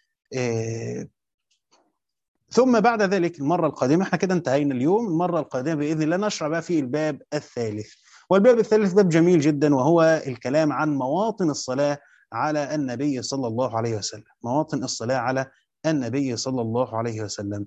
ثم بعد ذلك المرة القادمة، احنا كده انتهينا اليوم، المرة القادمة بإذن الله نشرع بقى في الباب الثالث. والباب الثالث باب جميل جدا، وهو الكلام عن مواطن الصلاة على النبي صلى الله عليه وسلم، مواطن الصلاة على النبي صلى الله عليه وسلم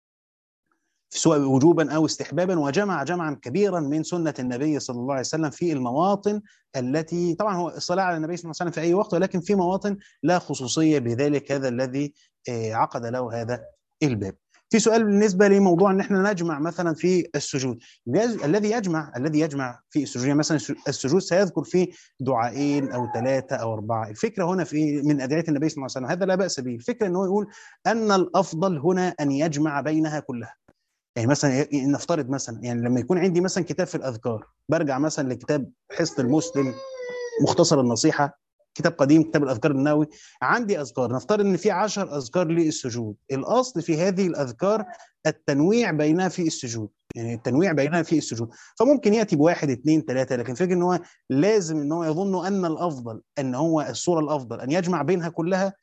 سواء وجوبا أو استحبابا. وجمع جمعا كبيرا من سنة النبي صلى الله عليه وسلم في المواطن التي طبعا هو الصلاة على النبي صلى الله عليه وسلم في أي وقت، ولكن في مواطن لا خصوصية بذلك، هذا الذي عقد له هذا الباب. في سؤال بالنسبة لموضوع ان احنا نجمع مثلا في السجود، الذي يجمع في السجود، يعني مثلا السجود سيذكر فيه دعائين او 3 أو 4. الفكرة هنا في من أدعية النبي صلى الله عليه وسلم، هذا لا بأس به. الفكرة انه يقول ان الافضل هنا ان يجمع بينها كلها. يعني مثلا نفترض مثلا، يعني لما يكون عندي مثلا كتاب في الأذكار، برجع مثلا لكتاب حصن المسلم، مختصر النصيحة، كتاب قديم، كتاب الأذكار النووي، عندي أذكار، نفترض إن في 10 أذكار للسجود. الأصل في هذه الأذكار التنويع بينها في السجود، يعني التنويع بينها في السجود. فممكن يأتي بواحد 2 3، لكن فكرة إن هو لازم إن هو يظن أن الأفضل أن هو الصورة الأفضل أن يجمع بينها كلها،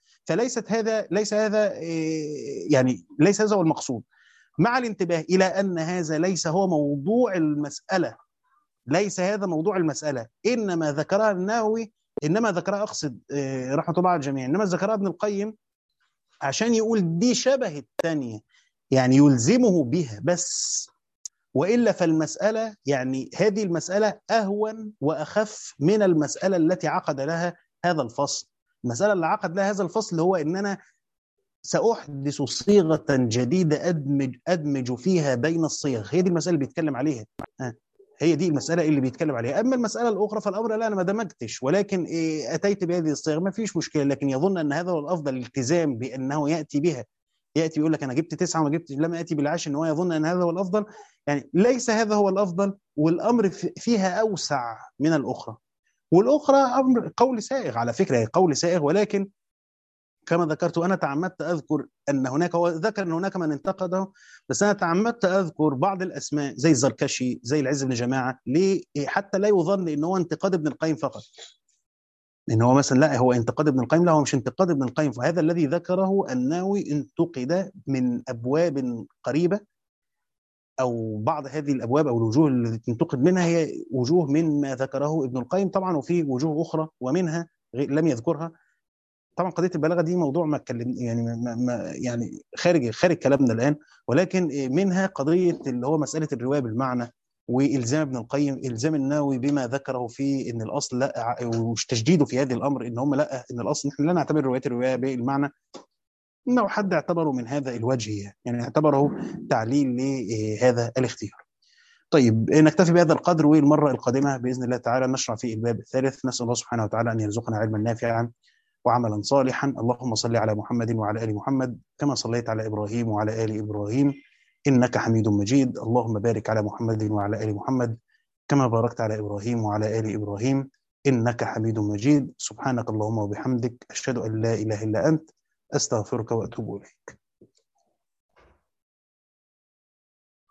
ليس هذا يعني ليس هذا هو المقصود، مع الانتباه إلى أن هذا ليس هو موضوع المسألة، ليس هذا موضوع المسألة. إنما ذكرها النووي، إنما ذكرها أقصد رحمة الله على الجميع، إنما ذكرها ابن القيم عشان يقول دي شبه الثانية، يعني يلزمه بها بس، وإلا فالمسألة يعني هذه المسألة أهون وأخف من المسألة التي عقد لها هذا الفصل. المسألة اللي عقد لها هذا الفصل هو إن أنا سأحدث صيغة جديدة أدمج فيها بين الصيغ، هي دي المسألة اللي بيتكلم عليها، هي دي المسألة اللي بيتكلم عليها. أما المسألة الأخرى فالأمر لا، أنا ما دمجتش ولكن أتيت بهذه الصيغة ما فيش مشكلة، لكن يظن أن هذا هو الأفضل، الالتزام بأنه يأتي بها، يأتي يقول لك أنا جبت 9 وما جبت، لما يأتي بالعاشر، أن هو يظن أن هذا هو الأفضل، يعني ليس هذا هو الأفضل، والأمر فيها أوسع من الأخرى. والأخرى أمر قول سائغ على فكرة، قول سائغ، ولكن كما ذكرت أنا تعمدت أذكر أن هناك، هو ذكر أن هناك من انتقده، بس أنا تعمدت أذكر بعض الأسماء زي الزركشي، زي العز بن جماعة، ليه؟ حتى لا يظن أنه هو انتقاد ابن القيم فقط، إن هو مثلا لا هو انتقاد ابن القيم، لا هو مش انتقاد ابن القيم، فهذا الذي ذكره النووي انتقد من أبواب قريبة، أو بعض هذه الأبواب أو الوجوه التي تنتقد منها هي وجوه من ما ذكره ابن القيم طبعا، وفي وجوه أخرى ومنها لم يذكرها. طبعا قضيه البلاغه دي موضوع ما اتكلم يعني يعني خارج كلامنا الان، ولكن منها قضيه اللي هو مساله الروايه بالمعنى، والزام ابن القيم، الزام النووي بما ذكره في ان الاصل لا، وتشديده في هذا الامر ان هم لا، ان الاصل نحن لا نعتبر الروايه بالمعنى، انه حد اعتبره من هذا الوجه، يعني اعتبره تعليل لهذا الاختيار. طيب نكتفي بهذا القدر، والمرة القادمة بإذن الله تعالى نشرع في الباب الثالث. نسأل الله سبحانه وتعالى أن يرزقنا علما نافعا وعملا صالحا. اللهم صل على محمد وعلى آل محمد كما صليت على إبراهيم وعلى آل إبراهيم إنك حميد مجيد. اللهم بارك على محمد وعلى آل محمد كما باركت على إبراهيم وعلى آل إبراهيم إنك حميد مجيد. سبحانك اللهم وبحمدك، أشهد أن لا إله إلا أنت، أستغفرك وأتوب إليك.